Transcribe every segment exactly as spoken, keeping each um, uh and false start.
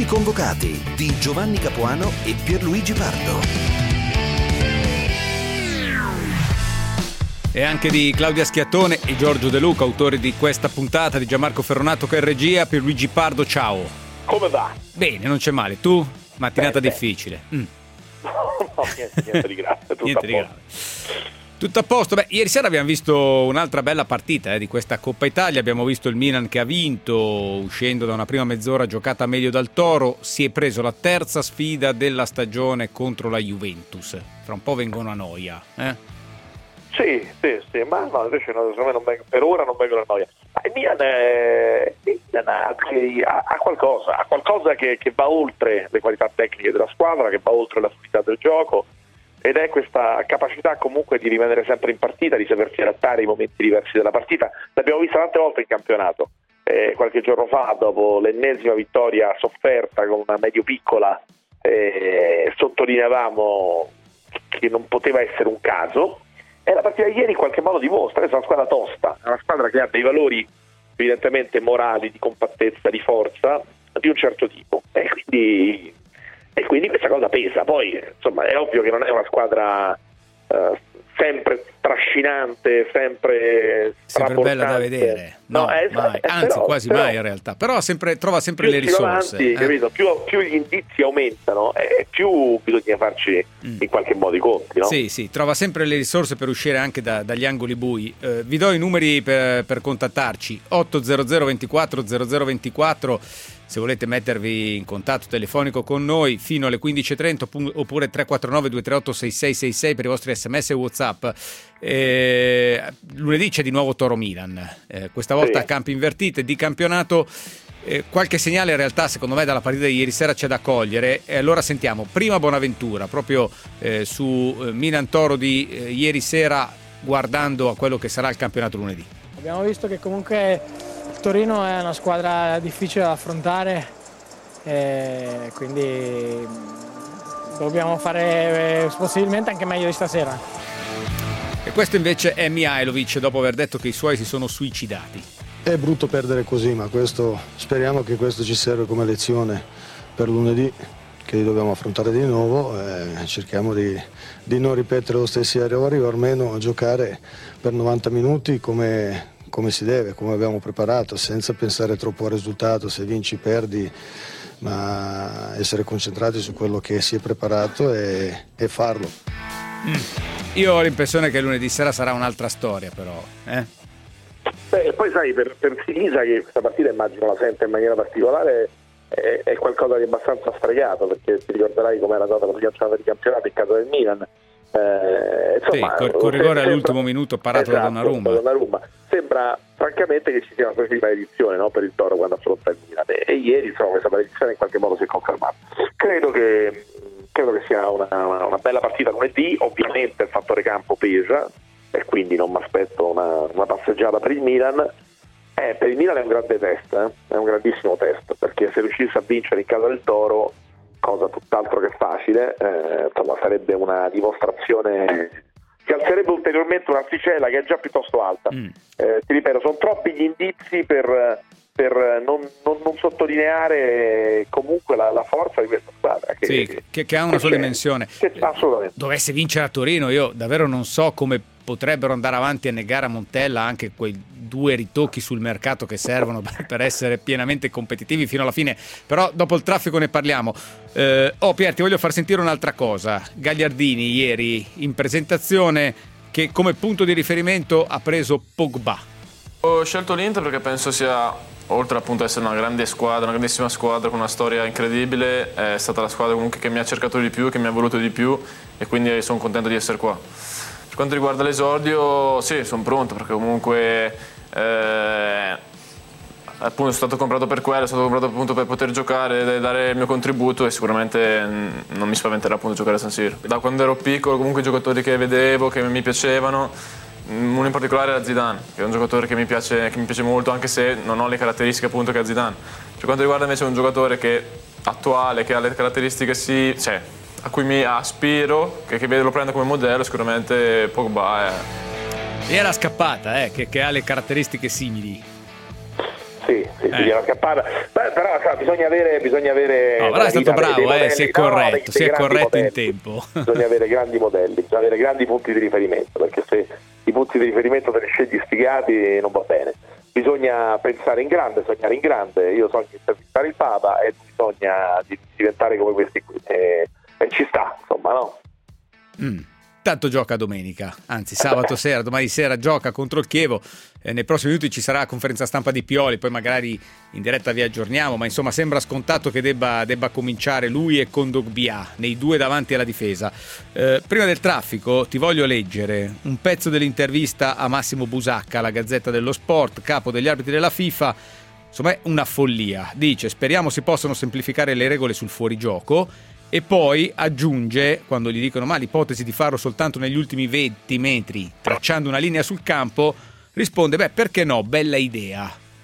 convocati di Giovanni Capuano e Pierluigi Pardo. E anche di Claudia Schiattone e Giorgio De Luca, autori di questa puntata, di Gianmarco Ferronato che è in regia. Pierluigi Pardo, ciao. Come va? Bene, non c'è male. Tu? Mattinata beh, difficile. Mm. No, niente, niente di grave. Tutto niente a di posto. grave. Tutto a posto. Beh, ieri sera abbiamo visto un'altra bella partita eh, di questa Coppa Italia. Abbiamo visto il Milan che ha vinto, uscendo da una prima mezz'ora giocata meglio dal Toro. Si è preso la terza sfida della stagione contro la Juventus. Fra un po' vengono a noia, eh? Sì, sì, sì, ma no, invece no, secondo me non vengo, per ora non vengono a noia. Ma il Milan, è, il Milan ha, ha qualcosa, ha qualcosa che, che va oltre le qualità tecniche della squadra, che va oltre la fluidità del gioco, ed è questa capacità comunque di rimanere sempre in partita, di sapersi adattare ai momenti diversi della partita. L'abbiamo vista tante volte in campionato. Eh, qualche giorno fa, dopo l'ennesima vittoria sofferta con una medio piccola, eh, sottolineavamo che non poteva essere un caso. E la partita di ieri in qualche modo dimostra che è una squadra tosta, è una squadra che ha dei valori evidentemente morali, di compattezza, di forza di un certo tipo, e quindi, e quindi questa cosa pesa. Poi insomma è ovvio che non è una squadra uh, sempre trascinante, sempre sempre bella da vedere, no, no eh, mai. Anzi però, quasi però, mai in realtà, però sempre, trova sempre le risorse avanti, eh? capito? Più, più gli indizi aumentano e più bisogna farci mm. in qualche modo i conti, no? Sì, sì, trova sempre le risorse per uscire anche da, dagli angoli bui. Eh, vi do i numeri per, per contattarci: otto zero zero ventiquattro zero zero ventiquattro se volete mettervi in contatto telefonico con noi fino alle quindici e trenta, oppure tre quattro nove due tre otto sei sei sei sei per i vostri sms e WhatsApp. Eh, lunedì c'è di nuovo Toro Milan, eh, questa volta sì. a campi invertite di campionato. Eh, qualche segnale in realtà secondo me dalla partita di ieri sera c'è da cogliere, e allora sentiamo prima Bonaventura proprio eh, su eh, Milan Toro di eh, ieri sera, guardando a quello che sarà il campionato lunedì. Abbiamo visto che comunque il Torino è una squadra difficile da affrontare, e quindi dobbiamo fare eh, possibilmente anche meglio di stasera. E questo invece è Mihajlovic, dopo aver detto che i suoi si sono suicidati. È brutto perdere così, ma questo speriamo che questo ci serve come lezione per lunedì, che dobbiamo affrontare di nuovo, e cerchiamo di, di non ripetere lo stesso errori, o almeno giocare per novanta minuti come, come si deve, come abbiamo preparato, senza pensare troppo al risultato, se vinci perdi, ma essere concentrati su quello che si è preparato e, e farlo. Mm. Io ho l'impressione che lunedì sera sarà un'altra storia, però, eh? Beh, e poi sai, per, per Sirisa, che questa partita immagino la sente in maniera particolare, è, è qualcosa di abbastanza sfregato, perché ti ricorderai com'era stata la prima giornata di campionato in casa del Milan. Eh, insomma, sì, con rigore all'ultimo minuto parato esatto, da Donnarumma. Donnarumma. Sembra francamente che ci sia una specie di maledizione, no, per il Toro quando affronta il Milan, e, e ieri insomma questa maledizione in qualche modo si è confermata. Credo che credo che sia una, una, una bella partita lunedì. Ovviamente il fattore campo pesa, e quindi non mi aspetto una, una passeggiata per il Milan. Eh, per il Milan è un grande test, eh? È un grandissimo test, perché se riuscisse a vincere in casa del Toro, cosa tutt'altro che facile, eh, insomma sarebbe una dimostrazione che alzerebbe ulteriormente un'asticella che è già piuttosto alta. Mm. Eh, ti ripeto, sono troppi gli indizi per, per non, non, non sottolineare comunque la, la forza di questa squadra che, sì, che, che ha una sua dimensione. Che, assolutamente. Dovesse vincere a Torino, io davvero non so come potrebbero andare avanti a negare a Montella anche quei due ritocchi sul mercato che servono per, per essere pienamente competitivi fino alla fine. Però dopo il traffico ne parliamo. eh, oh Pier, ti voglio far sentire un'altra cosa. Gagliardini ieri in presentazione, che come punto di riferimento ha preso Pogba. Ho scelto l'Inter perché penso sia, oltre appunto ad essere una grande squadra, una grandissima squadra con una storia incredibile, è stata la squadra comunque che mi ha cercato di più, che mi ha voluto di più, e quindi sono contento di essere qua. Per quanto riguarda l'esordio, sì, sono pronto, perché comunque eh, appunto sono stato comprato per quello, sono stato comprato appunto per poter giocare e dare il mio contributo, e sicuramente non mi spaventerà appunto giocare a San Siro. Da quando ero piccolo comunque i giocatori che vedevo, che mi piacevano, uno in particolare era Zidane, che è un giocatore che mi piace, che mi piace molto, anche se non ho le caratteristiche appunto che ha Zidane. Per quanto riguarda invece un giocatore che attuale, che ha le caratteristiche sì, cioè, a cui mi aspiro, che, che lo prendo come modello, sicuramente Pogba è... E era scappata, eh, che, che ha le caratteristiche simili. Sì, sì, sì, eh. si viene a scappare. Beh, però sa, bisogna avere bisogna avere no, però è stato bravo, eh, si è corretto, no, si è corretto modelli. In tempo. Bisogna avere grandi modelli, bisogna avere grandi punti di riferimento, perché se i punti di riferimento te li scegli sfigati non va bene. Bisogna pensare in grande, sognare in grande. Io sogno di intervistare il Papa e bisogna di diventare come questi qui. E, e ci sta, insomma, no? Mm. Tanto gioca domenica, anzi sabato sera, domani sera gioca contro il Chievo. Eh, nei prossimi minuti ci sarà la conferenza stampa di Pioli, poi magari in diretta vi aggiorniamo, ma insomma sembra scontato che debba, debba cominciare lui e Kondogbia, nei due davanti alla difesa. Eh, prima del traffico ti voglio leggere un pezzo dell'intervista a Massimo Busacca alla Gazzetta dello Sport, capo degli arbitri della FIFA. Insomma è una follia, dice: speriamo si possano semplificare le regole sul fuorigioco. E poi aggiunge, quando gli dicono ma l'ipotesi di farlo soltanto negli ultimi venti metri, tracciando una linea sul campo, risponde: beh, perché no, bella idea.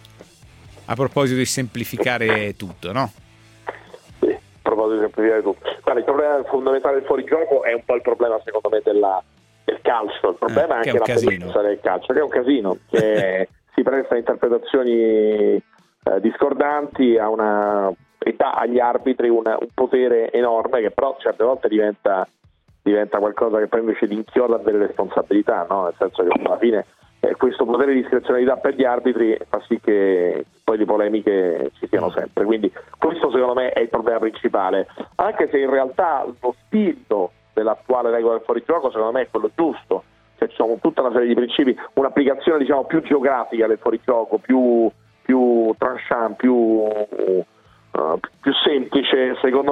A proposito di semplificare tutto, no? Sì, a proposito di semplificare tutto. Guarda, il problema fondamentale del fuorigioco è un po' il problema, secondo me, della, del calcio. Il problema eh, è anche la bellezza del calcio, che è un casino, che si presta a interpretazioni eh, discordanti, a una... dà agli arbitri una, un potere enorme che però certe volte diventa, diventa qualcosa che poi invece di inchioda delle responsabilità, no? Nel senso che alla fine eh, questo potere di discrezionalità per gli arbitri fa sì che poi le polemiche ci siano sempre, quindi questo secondo me è il problema principale, anche se in realtà lo spirito dell'attuale regola del fuorigioco secondo me è quello giusto, cioè ci sono tutta una serie di principi, un'applicazione diciamo più geografica del fuorigioco, più, più tranchant, più Uh, più semplice, secondo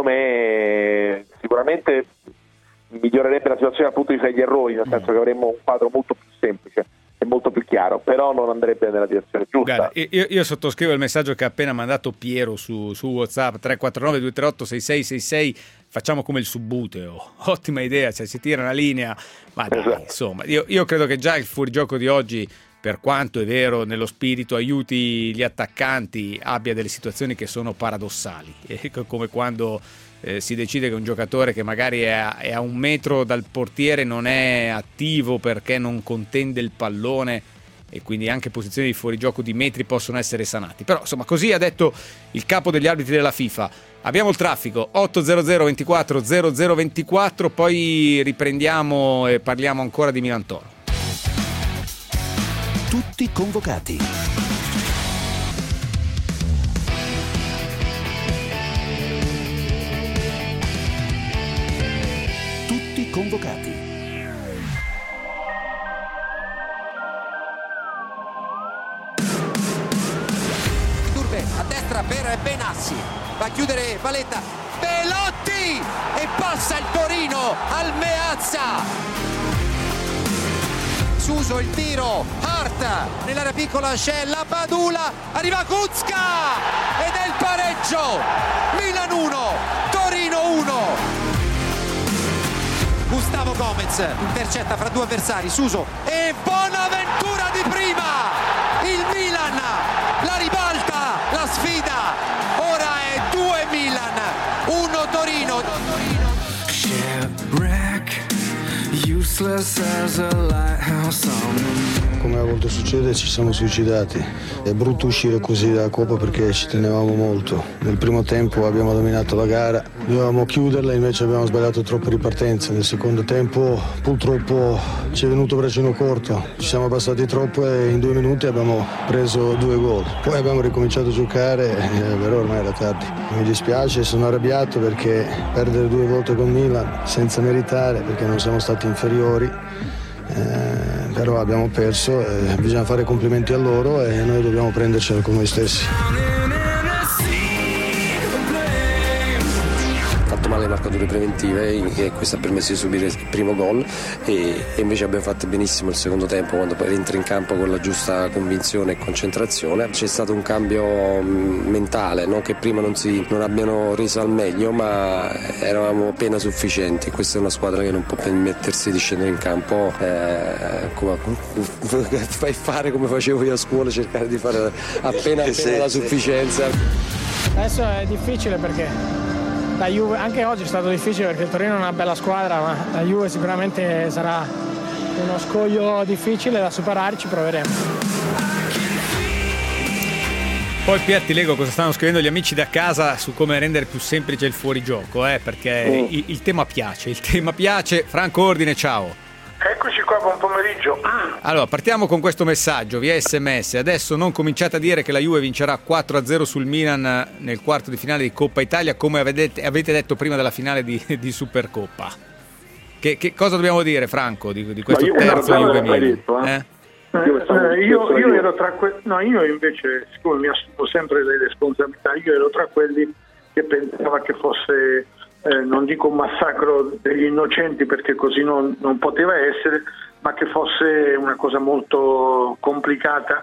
me sicuramente migliorerebbe la situazione dal punto di vista degli errori, nel senso che avremmo un quadro molto più semplice e molto più chiaro, però non andrebbe nella direzione giusta. Guarda, io, io sottoscrivo il messaggio che ha appena mandato Piero su, su WhatsApp tre quattro nove due tre otto sei sei sei sei. Facciamo come il subbuteo, ottima idea, cioè si tira una linea, ma dai, esatto. Insomma, io, io credo che già il fuorigioco di oggi, per quanto è vero nello spirito aiuti gli attaccanti, abbia delle situazioni che sono paradossali, e come quando eh, si decide che un giocatore che magari è a, è a un metro dal portiere non è attivo perché non contende il pallone, e quindi anche posizioni di fuorigioco di metri possono essere sanati. Però insomma così ha detto il capo degli arbitri della FIFA. Abbiamo il traffico otto zero zero ventiquattro zero zero ventiquattro, poi riprendiamo e parliamo ancora di Milan Toro. Tutti convocati. Tutti convocati. Turbe a destra per Benassi, va a chiudere Valetta, Belotti e passa il Torino al Meazza. Suso il tiro, Hart nell'area piccola c'è la Padula, arriva Kuzka ed è il pareggio. Milan uno, Torino uno. Gustavo Gomez intercetta fra due avversari, Suso e Bonaventura di prima. Il Milan la ribalta, la sfida. Ora è due Milan, uno Torino. Come a volte succede, ci siamo suicidati. È brutto uscire così dalla Coppa perché ci tenevamo molto. Nel primo tempo abbiamo dominato la gara, dovevamo chiuderla, invece abbiamo sbagliato troppe ripartenze. Nel secondo tempo purtroppo ci è venuto braccino corto, ci siamo abbassati troppo e in due minuti abbiamo preso due gol. Poi abbiamo ricominciato a giocare, eh, però ormai era tardi. Mi dispiace, sono arrabbiato perché perdere due volte con Milan senza meritare, perché non siamo stati inferiori. Eh, però abbiamo perso, eh, bisogna fare complimenti a loro e noi dobbiamo prendercelo con noi stessi. Fatto male le marcature preventive e questo ha permesso di subire il primo gol e, e invece abbiamo fatto benissimo il secondo tempo quando poi rientra in campo con la giusta convinzione e concentrazione. C'è stato un cambio mentale, non che prima non, si, non abbiano reso al meglio, ma eravamo appena sufficienti. Questa è una squadra che non può permettersi di scendere in campo eh, come, fai fare come facevo io a scuola, cercare di fare appena, appena sì, la sufficienza. Adesso è difficile perché la Juve, anche oggi è stato difficile perché il Torino è una bella squadra, ma la Juve sicuramente sarà uno scoglio difficile da superare, ci proveremo. Poi Pier, ti leggo cosa stanno scrivendo gli amici da casa su come rendere più semplice il fuorigioco, eh, perché mm. il, il tema piace, il tema piace. Franco Ordine, ciao. Eccoci qua, buon pomeriggio. Allora, partiamo con questo messaggio via sms. Adesso non cominciate a dire che la Juve vincerà quattro a zero sul Milan nel quarto di finale di Coppa Italia, come avete, avete detto prima della finale di, di Supercoppa. Che, che cosa dobbiamo dire, Franco, di, di questo terzo Juve Milan? Eh? Eh, io, io ero tra que- no, io invece, siccome mi assumo sempre le responsabilità, io ero tra quelli che pensava che fosse eh, non dico un massacro degli innocenti, perché così non, non poteva essere, ma che fosse una cosa molto complicata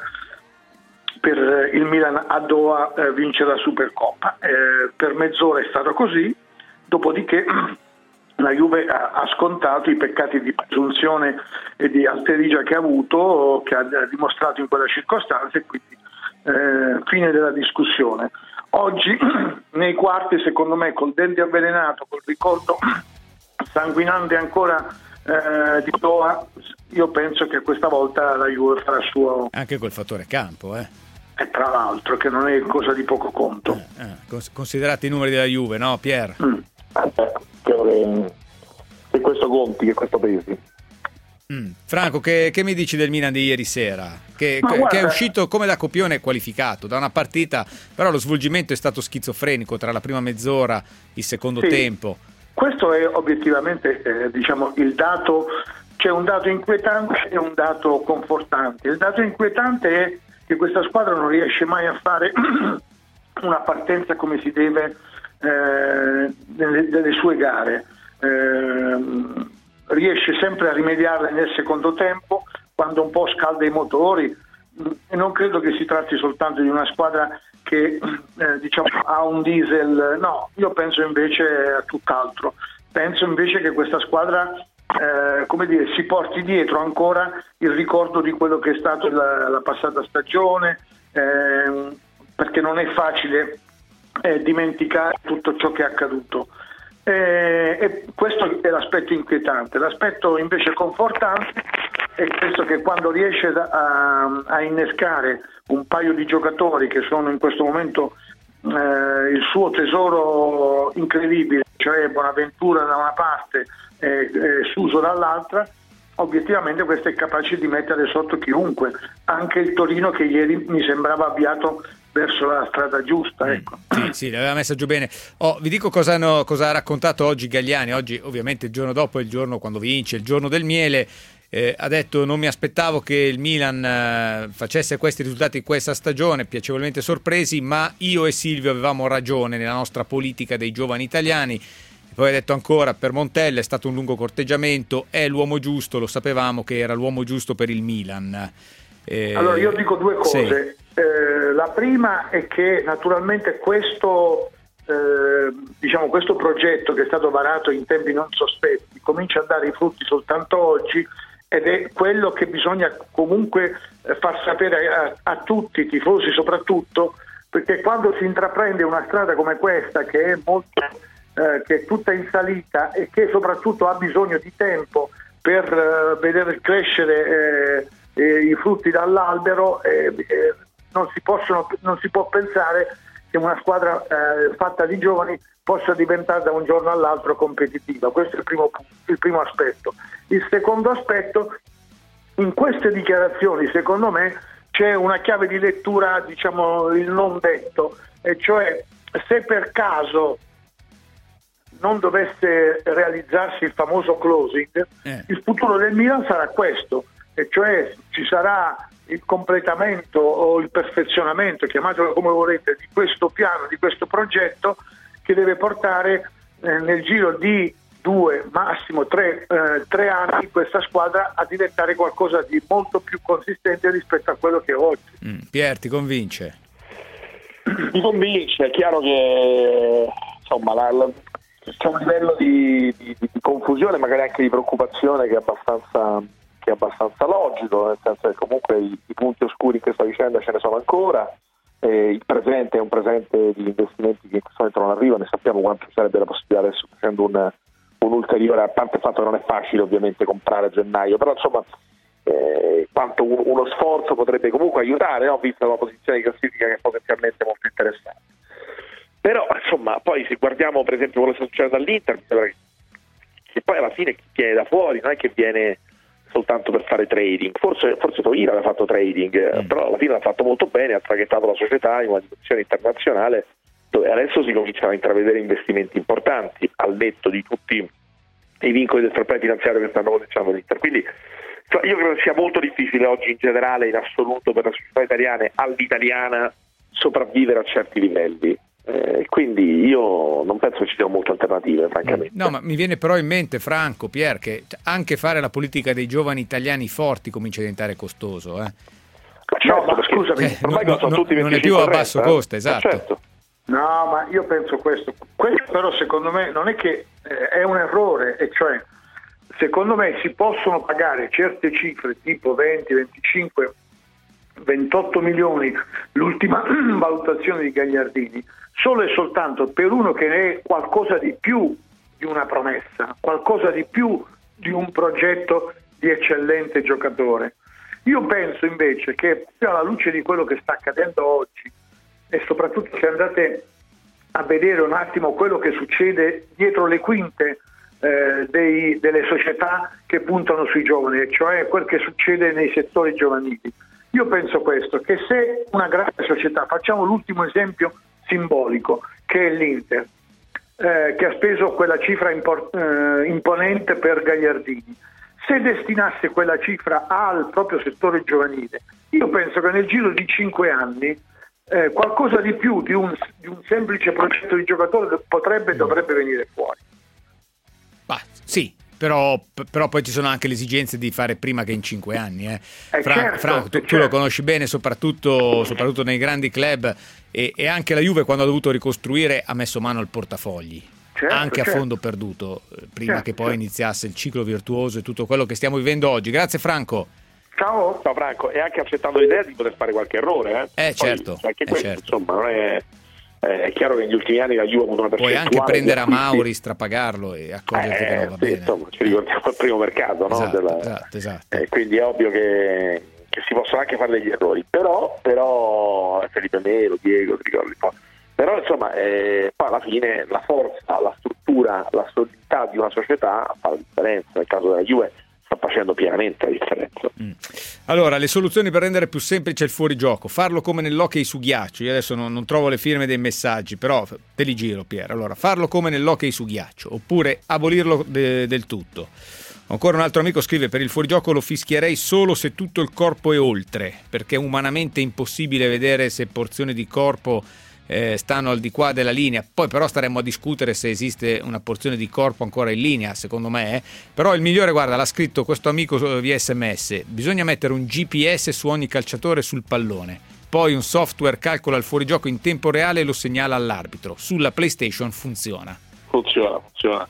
per il Milan a Doha eh, vincere la Supercoppa. Eh, per mezz'ora è stato così, dopodiché la Juve ha scontato i peccati di presunzione e di alterigia che ha avuto, che ha dimostrato in quella circostanza, e quindi eh, fine della discussione. Oggi nei quarti, secondo me, col dente avvelenato, col ricordo sanguinante ancora eh, di Doha, io penso che questa volta la Juve farà suo. Anche col fattore campo, eh? E tra l'altro, che non è cosa di poco conto. Eh, eh, considerati i numeri della Juve, no, Pier? Mm. Credo che, che questo conti, che questo pesi. Mm. Franco, che, che mi dici del Milan di ieri sera? Che, guarda, che è uscito come da copione qualificato da una partita, però lo svolgimento è stato schizofrenico tra la prima mezz'ora, il secondo sì, tempo. Questo è obiettivamente eh, diciamo il dato. C'è un dato inquietante e un dato confortante. Il dato inquietante è che questa squadra non riesce mai a fare una partenza come si deve eh, nelle, nelle sue gare. Eh, riesce sempre a rimediarle nel secondo tempo, quando un po' scalda i motori, e non credo che si tratti soltanto di una squadra che eh, diciamo ha un diesel. No, io penso invece a tutt'altro. Penso invece che questa squadra eh, come dire, si porti dietro ancora il ricordo di quello che è stato la, la passata stagione, eh, perché non è facile eh, dimenticare tutto ciò che è accaduto. E, e questo è l'aspetto inquietante. L'aspetto invece confortante è questo, che quando riesce a, a innescare un paio di giocatori che sono in questo momento eh, il suo tesoro incredibile, cioè Bonaventura da una parte e, e Suso dall'altra, obiettivamente questo è capace di mettere sotto chiunque, anche il Torino, che ieri mi sembrava avviato verso la strada giusta, ecco. Sì, sì, l'aveva messa giù bene. Oh, vi dico cosa, hanno, cosa ha raccontato oggi Galliani. Oggi ovviamente il giorno dopo è il giorno quando vince, il giorno del miele. Eh, ha detto: non mi aspettavo che il Milan eh, facesse questi risultati in questa stagione, piacevolmente sorpresi, ma io e Silvio avevamo ragione nella nostra politica dei giovani italiani. E poi ha detto ancora: per Montella è stato un lungo corteggiamento, è l'uomo giusto, lo sapevamo che era l'uomo giusto per il Milan. Eh, allora io dico due cose. Sì. Eh, la prima è che naturalmente questo eh, diciamo questo progetto, che è stato varato in tempi non sospetti, comincia a dare i frutti soltanto oggi, ed è quello che bisogna comunque far sapere a, a tutti i tifosi soprattutto, perché quando si intraprende una strada come questa, che è molto eh, che è tutta in salita e che soprattutto ha bisogno di tempo per eh, vedere crescere eh, eh, i frutti dall'albero, eh, eh, non si possono non si può pensare che una squadra eh, fatta di giovani possa diventare da un giorno all'altro competitiva. Questo è il primo, il primo aspetto. Il secondo aspetto: in queste dichiarazioni secondo me c'è una chiave di lettura, diciamo il non detto, e cioè, se per caso non dovesse realizzarsi il famoso closing, eh. il futuro del Milan sarà questo, e cioè ci sarà il completamento o il perfezionamento, chiamatelo come volete, di questo piano, di questo progetto, che deve portare eh, nel giro di due, massimo tre, eh, tre anni questa squadra a diventare qualcosa di molto più consistente rispetto a quello che è oggi. Mm. Pier, ti convince? Mi convince, è chiaro che insomma la, la, c'è un livello di, di, di confusione, magari anche di preoccupazione, che è abbastanza che è abbastanza logico, nel senso che comunque i, i punti oscuri in questa vicenda ce ne sono ancora. Eh, il presente è un presente di investimenti che in questo momento non arrivano, e sappiamo quanto sarebbe la possibilità adesso, facendo un, un ulteriore, a parte il fatto che non è facile ovviamente comprare a gennaio, però insomma eh, quanto un, uno sforzo potrebbe comunque aiutare, no? Vista la posizione di classifica che è potenzialmente molto interessante. Però insomma, poi se guardiamo per esempio quello che sta succedendo all'Inter, mi sembra che, che poi alla fine chi viene da fuori non è che viene soltanto per fare trading, forse, forse Torino aveva fatto trading, mm. però alla fine l'ha fatto molto bene, ha traghettato la società in una dimensione internazionale dove adesso si cominciano a intravedere investimenti importanti al netto di tutti i vincoli del fair play finanziario che stanno potenziando l'Inter. Quindi cioè, io credo sia molto difficile oggi in generale, in assoluto, per le società italiane all'italiana sopravvivere a certi livelli. Eh, quindi io non penso che ci siano molte alternative, francamente. No, ma mi viene però in mente, Franco, Pier, che anche fare la politica dei giovani italiani forti comincia a diventare costoso. Eh? Certo, no, ma scusami, eh, ormai no, sono no, tutti non è più a basso costo, esatto. Certo. No, ma io penso questo. Questo però secondo me non è che eh, è un errore, e cioè secondo me si possono pagare certe cifre tipo venti, venticinque, ventotto milioni, l'ultima valutazione di Gagliardini, solo e soltanto per uno che ne è qualcosa di più di una promessa, qualcosa di più di un progetto di eccellente giocatore. Io penso invece che alla luce di quello che sta accadendo oggi, e soprattutto se andate a vedere un attimo quello che succede dietro le quinte eh, dei, delle società che puntano sui giovani, cioè quel che succede nei settori giovanili, io penso questo, che se una grande società, facciamo l'ultimo esempio simbolico, che è l'Inter, eh, che ha speso quella cifra import- eh, imponente per Gagliardini, se destinasse quella cifra al proprio settore giovanile, io penso che nel giro di cinque anni eh, qualcosa di più di un, di un semplice progetto di giocatore potrebbe e dovrebbe venire fuori. Bah, sì. Però, però poi ci sono anche le esigenze di fare prima che in cinque anni. Eh. Eh Fra- certo, Franco, tu, certo. tu lo conosci bene, soprattutto, soprattutto nei grandi club, e, e anche la Juve, quando ha dovuto ricostruire, ha messo mano al portafogli, certo, anche certo. a fondo perduto, prima certo, che poi certo. iniziasse il ciclo virtuoso e tutto quello che stiamo vivendo oggi. Grazie Franco. Ciao. Ciao Franco, e anche accettando l'idea di poter fare qualche errore. Eh, Eh, Poi, certo, anche eh, questo, certo. insomma, non è... È chiaro che negli ultimi anni la Juve ha avuto una Puoi percentuale anche prendere a acquisti. Mauri, strapagarlo e accorgerti eh, che non va sì, bene. Insomma, ci ricordiamo al primo mercato, no? Esatto, Della... esatto, esatto. Eh, quindi è ovvio che, che si possono anche fare degli errori, però, però Felipe Melo, Diego, ti ricordi, no? Però insomma eh, poi alla fine la forza, la struttura, la solidità di una società fa la differenza. Nel caso della Juve sta facendo pienamente la differenza. Mm. Allora, le soluzioni per rendere più semplice il fuorigioco, farlo come nell'hockey su ghiaccio. Io adesso non, non trovo le firme dei messaggi, però te li giro, Pier. Allora, farlo come nell'hockey su ghiaccio, oppure abolirlo de- del tutto. Ancora un altro amico scrive: per il fuorigioco lo fischierei solo se tutto il corpo è oltre, perché è umanamente impossibile vedere se porzioni di corpo Eh, stanno al di qua della linea. Poi però staremmo a discutere se esiste una porzione di corpo ancora in linea, secondo me eh. Però il migliore, guarda, l'ha scritto questo amico via sms: bisogna mettere un G P S su ogni calciatore sul pallone, poi un software calcola il fuorigioco in tempo reale e lo segnala all'arbitro. Sulla PlayStation funziona funziona funziona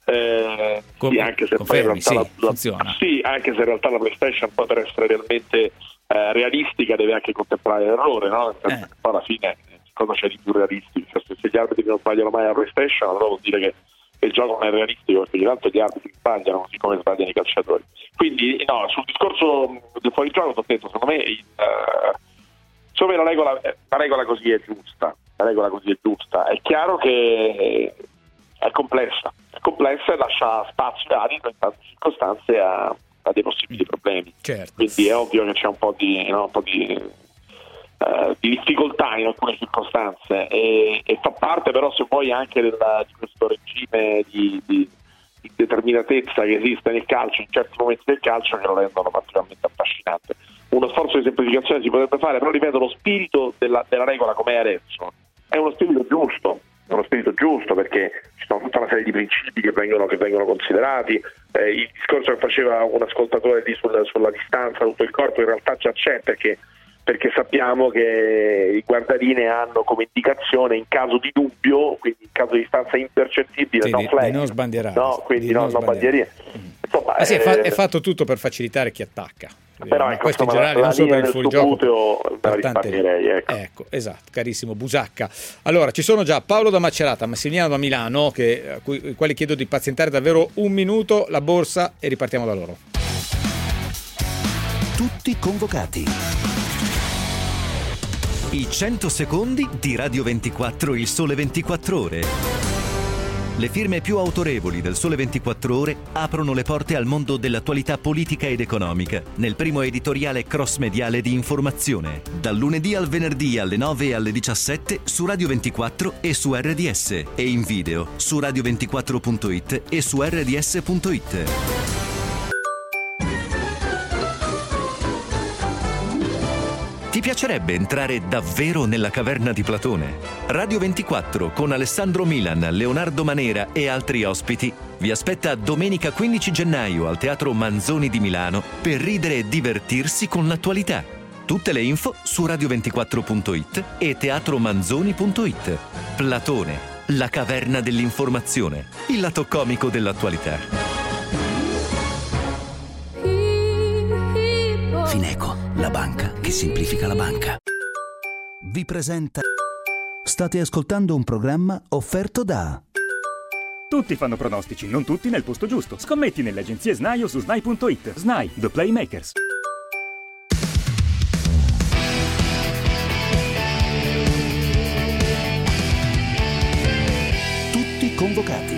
eh, Com- sì, anche se confermi, poi in realtà sì, la, la, funziona. sì, anche se in realtà la PlayStation poi per essere realmente eh, realistica deve anche contemplare l'errore, no? Nel senso Eh. che poi alla fine cosa c'è di più realistico? Cioè, se gli arbitri non sbagliano mai la PlayStation, allora vuol dire che, che il gioco non è realistico, perché tanto gli arbitri sbagliano così come sbagliano i calciatori. Quindi no, sul discorso del fuorigioco ho detto, secondo me il, uh, secondo me la regola, la regola così è giusta, la regola così è giusta. È chiaro che è complessa, è complessa e lascia spazio arido in tante circostanze a, a dei possibili problemi. Certo. Quindi è ovvio che c'è un po' di, no, un po' di Uh, di difficoltà in alcune circostanze e, e fa parte però, se vuoi, anche della, di questo regime di, di, di determinatezza che esiste nel calcio in certi momenti del calcio, che lo rendono particolarmente affascinante. Uno sforzo di semplificazione si potrebbe fare, però ripeto, lo spirito della, della regola come è adesso è uno spirito giusto, è uno spirito giusto perché ci sono tutta una serie di principi che vengono, che vengono considerati. Eh, il discorso che faceva un ascoltatore lì sulla, sulla distanza, tutto il corpo, in realtà già c'è, perché perché sappiamo che i guardaline hanno come indicazione, in caso di dubbio, quindi in caso di distanza impercettibile, sì, no di, flag, di non sbandierare, no, quindi di no, non non bandierine. Insomma, ah, sì, è, fa- eh, è fatto tutto per facilitare chi attacca. Però ma ecco, questo in insomma, generale, la non solo per il linea del fuorigioco, Subuteo me la per tante- risparmierei, ecco. ecco, esatto, carissimo Busacca. Allora, ci sono già Paolo da Macerata, Massimiliano da Milano, che, a cui, ai quali chiedo di pazientare davvero un minuto, la borsa, e ripartiamo da loro. Tutti convocati. I cento secondi di Radio ventiquattro, il Sole ventiquattro Ore. Le firme più autorevoli del Sole ventiquattro Ore aprono le porte al mondo dell'attualità politica ed economica nel primo editoriale cross-mediale di informazione, dal lunedì al venerdì alle nove e alle diciassette su Radio ventiquattro e su R D S, e in video su radio ventiquattro punto it e su R D S punto it. Ti piacerebbe entrare davvero nella caverna di Platone? Radio ventiquattro con Alessandro Milan, Leonardo Manera e altri ospiti vi aspetta domenica quindici gennaio al Teatro Manzoni di Milano per ridere e divertirsi con l'attualità. Tutte le info su radio ventiquattro punto it e teatro manzoni punto it. Platone, la caverna dell'informazione, il lato comico dell'attualità. Fineco, la banca che semplifica la banca. Vi presenta. State ascoltando un programma offerto da. Tutti fanno pronostici, non tutti nel posto giusto. Scommetti nelle agenzie S N A I o su S N A I punto it. S N A I, The Playmakers. Tutti convocati.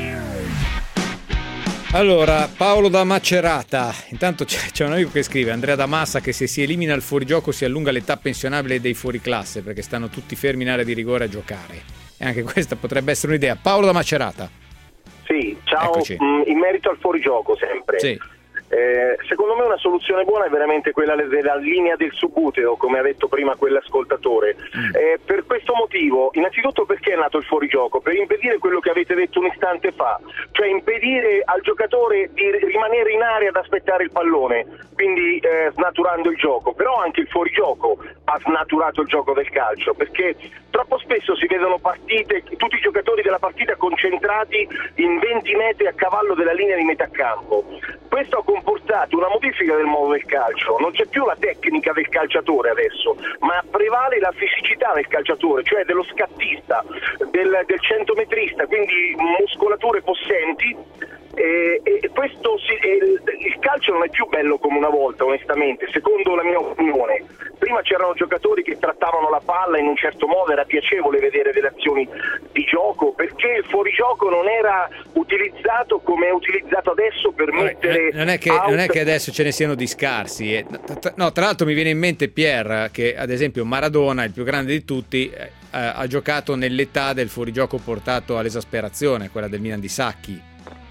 Allora, Paolo da Macerata. Intanto c'è, c'è un amico che scrive: Andrea da Massa, che se si elimina il fuorigioco si allunga l'età pensionabile dei fuoriclasse, perché stanno tutti fermi in area di rigore a giocare. E anche questa potrebbe essere un'idea. Paolo da Macerata. Sì, ciao. Mm, in merito al fuorigioco sempre. Sì. Eh, secondo me una soluzione buona è veramente quella della linea del subuteo, come ha detto prima quell'ascoltatore. Mm. Eh, per questo motivo, innanzitutto, perché è nato il fuorigioco? Per impedire quello che avete detto un istante fa, cioè impedire al giocatore di rimanere in area ad aspettare il pallone, quindi eh, snaturando il gioco. Però anche il fuorigioco ha snaturato il gioco del calcio, perché troppo spesso si vedono partite, tutti i giocatori della partita concentrati in venti metri a cavallo della linea di metà campo. Questo ha comportato una modifica del modo del calcio, non c'è più la tecnica del calciatore adesso, ma prevale la fisicità del calciatore, cioè dello scattista, del, del centometrista, quindi muscolature possenti. E, e questo si, e il, il calcio non è più bello come una volta, onestamente, secondo la mia opinione. Prima c'erano giocatori che trattavano la palla in un certo modo, era piacevole vedere delle azioni di gioco, perché il fuorigioco non era utilizzato come è utilizzato adesso per mettere non è che, out... non è che adesso ce ne siano di scarsi, eh. No, tra l'altro mi viene in mente Pierre, che ad esempio Maradona, il più grande di tutti, eh, ha giocato nell'età del fuorigioco portato all'esasperazione, quella del Milan di Sacchi.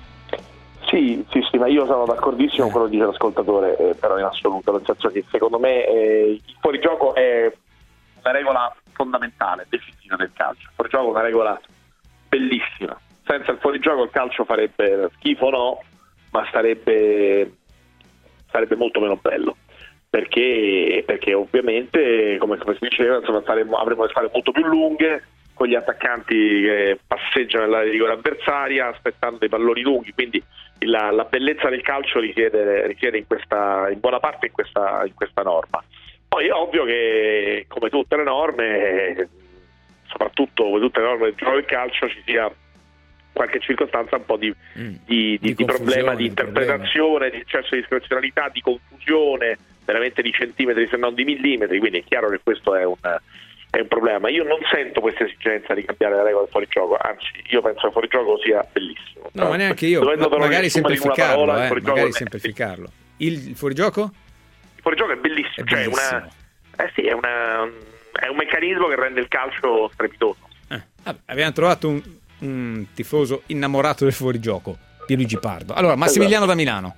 Sì, sì, sì, ma io sono d'accordissimo con quello che dice l'ascoltatore, eh, però in assoluto, nel senso che secondo me eh, il fuorigioco è una regola fondamentale, definitiva del calcio. Il fuorigioco è una regola bellissima. Senza il fuorigioco il calcio farebbe schifo, no, ma sarebbe, sarebbe molto meno bello. Perché, perché ovviamente, come, come si diceva, insomma, saremmo, avremmo le spalle molto più lunghe, con gli attaccanti che passeggiano nell'area di rigore avversaria aspettando dei palloni lunghi, quindi la, la bellezza del calcio risiede, risiede in, questa, in buona parte in questa, in questa norma. Poi è ovvio che, come tutte le norme, soprattutto come tutte le norme del gioco del calcio, ci sia qualche circostanza un po' di, mm. di, di, di, di problema di interpretazione, di eccesso di discrezionalità, di confusione, veramente di centimetri se non di millimetri, quindi è chiaro che questo è un... è un problema. Io non sento questa esigenza di cambiare la regola del fuorigioco, anzi io penso che il fuorigioco sia bellissimo. No, ma neanche io, ma magari semplificarlo, parola, eh, magari semplificarlo. Il, il fuorigioco? Il fuorigioco è bellissimo, è cioè una, eh sì, è, una, è un meccanismo che rende il calcio strepitoso. Eh, vabbè, abbiamo trovato un, un tifoso innamorato del fuorigioco, Pierluigi Pardo. Allora, Massimiliano esatto. da Milano.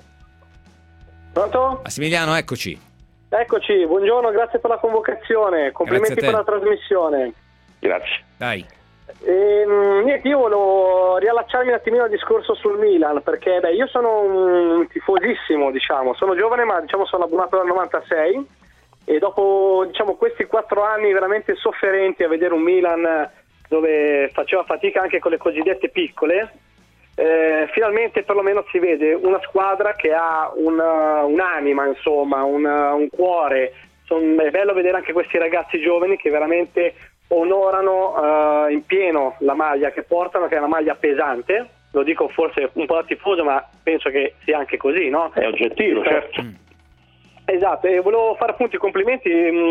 Pronto? Massimiliano, eccoci. Eccoci, buongiorno, grazie per la convocazione, complimenti per la trasmissione. Grazie. Dai. E, niente, io volevo riallacciarmi un attimino al discorso sul Milan, perché beh, io sono un tifosissimo, diciamo, sono giovane ma diciamo sono abbonato dal novantasei e dopo diciamo questi quattro anni veramente sofferenti a vedere un Milan dove faceva fatica anche con le cosiddette piccole, Eh, finalmente perlomeno si vede una squadra che ha una, un'anima, insomma, una, un cuore. Son, è bello vedere anche questi ragazzi giovani che veramente onorano uh, in pieno la maglia che portano, che è una maglia pesante. Lo dico forse un po' da tifoso, ma penso che sia anche così, no? È oggettivo, certo. Esatto, e volevo fare appunto i complimenti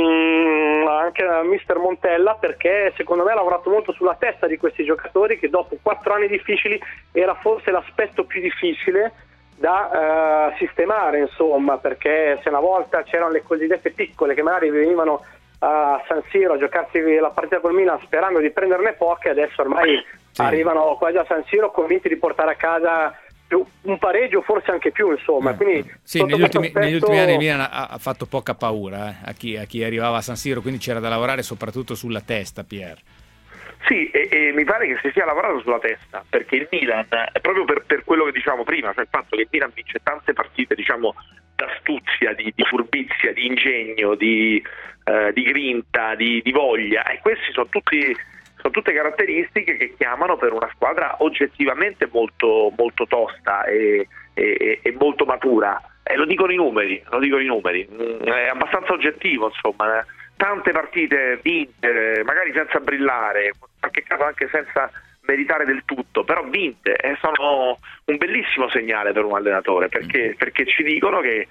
mh, anche a mister Montella, perché secondo me ha lavorato molto sulla testa di questi giocatori, che dopo quattro anni difficili era forse l'aspetto più difficile da uh, sistemare, insomma, perché se una volta c'erano le cosiddette piccole che magari venivano a San Siro a giocarsi la partita col Milan sperando di prenderne poche, adesso ormai sì. arrivano quasi a San Siro convinti di portare a casa un pareggio, forse anche più, insomma. Quindi sì, negli ultimi, aspetto... negli ultimi anni il Milan ha, ha fatto poca paura eh, a, chi, a chi arrivava a San Siro, quindi c'era da lavorare soprattutto sulla testa, Pier. Sì, e, e mi pare che si sia lavorato sulla testa, perché il Milan è proprio per, per quello che dicevamo prima, cioè il fatto che il Milan vince tante partite, diciamo, d'astuzia, di, di furbizia, di ingegno, di, eh, di grinta, di, di voglia, e questi sono tutti sono tutte caratteristiche che chiamano per una squadra oggettivamente molto, molto tosta e, e, e molto matura. E lo dicono i numeri, lo dicono i numeri. È abbastanza oggettivo, insomma. Tante partite vinte, magari senza brillare, in qualche caso anche senza meritare del tutto, però vinte, e sono un bellissimo segnale per un allenatore, perché, perché ci dicono che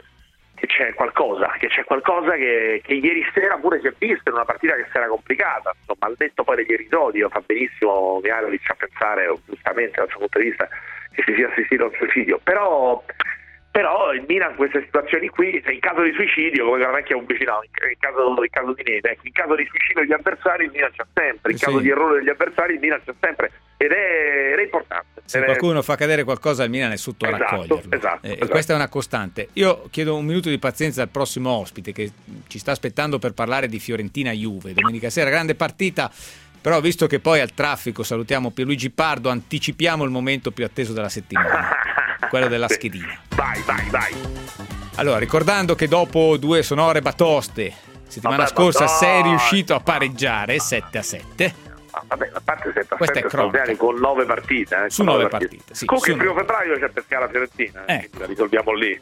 che c'è qualcosa, che c'è qualcosa che, che ieri sera pure si è visto in una partita che si era complicata, insomma, al detto poi degli episodi, fa benissimo Mihajlovic a pensare, giustamente dal suo punto di vista, che si sia assistito a un suicidio, però però il Milan in queste situazioni qui, in caso di suicidio, come la vecchia pubblicità, in caso, in caso di neve, ecco, in caso di suicidio degli avversari il Milan c'è sempre, in sì. caso di errore degli avversari il Milan c'è sempre, ed è, ed è importante. Se qualcuno fa cadere qualcosa il Milan è sotto esatto, a raccoglierlo, esatto, eh, esatto. E questa è una costante. Io chiedo un minuto di pazienza al prossimo ospite che ci sta aspettando per parlare di Fiorentina-Juve, domenica sera, grande partita. Però visto che poi al traffico salutiamo Pierluigi Pardo, anticipiamo il momento più atteso della settimana, quello della schedina. Vai, vai, vai. Allora, ricordando che dopo due sonore batoste, settimana vabbè, scorsa no. sei riuscito a pareggiare sette a sette. Ah, vabbè, a parte sette a Questa sette è cronaca. Con nove partite. Eh, su nove partite. partite sì, Comunque il nove. primo febbraio c'è Pescara Fiorentina, eh, ecco. La risolviamo lì.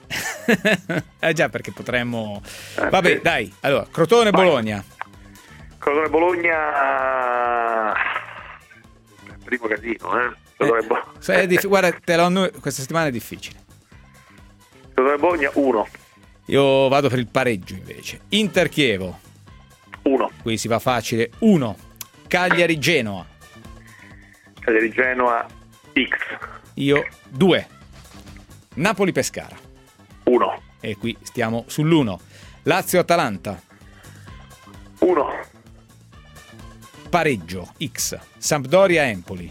Eh già, perché potremmo... Eh, vabbè, sì. Dai, allora, Crotone-Bologna. Crotone Bologna, primo casino, eh? eh Bo- è diff- guarda, te lo annu- questa settimana è difficile. Crotone Bologna uno. Io vado per il pareggio invece. Inter Chievo uno. Qui si va facile. uno. Cagliari Genoa. Cagliari Genoa X. Io due. Napoli Pescara uno. E qui stiamo sull'uno. Lazio Atalanta uno. Pareggio X. Sampdoria Empoli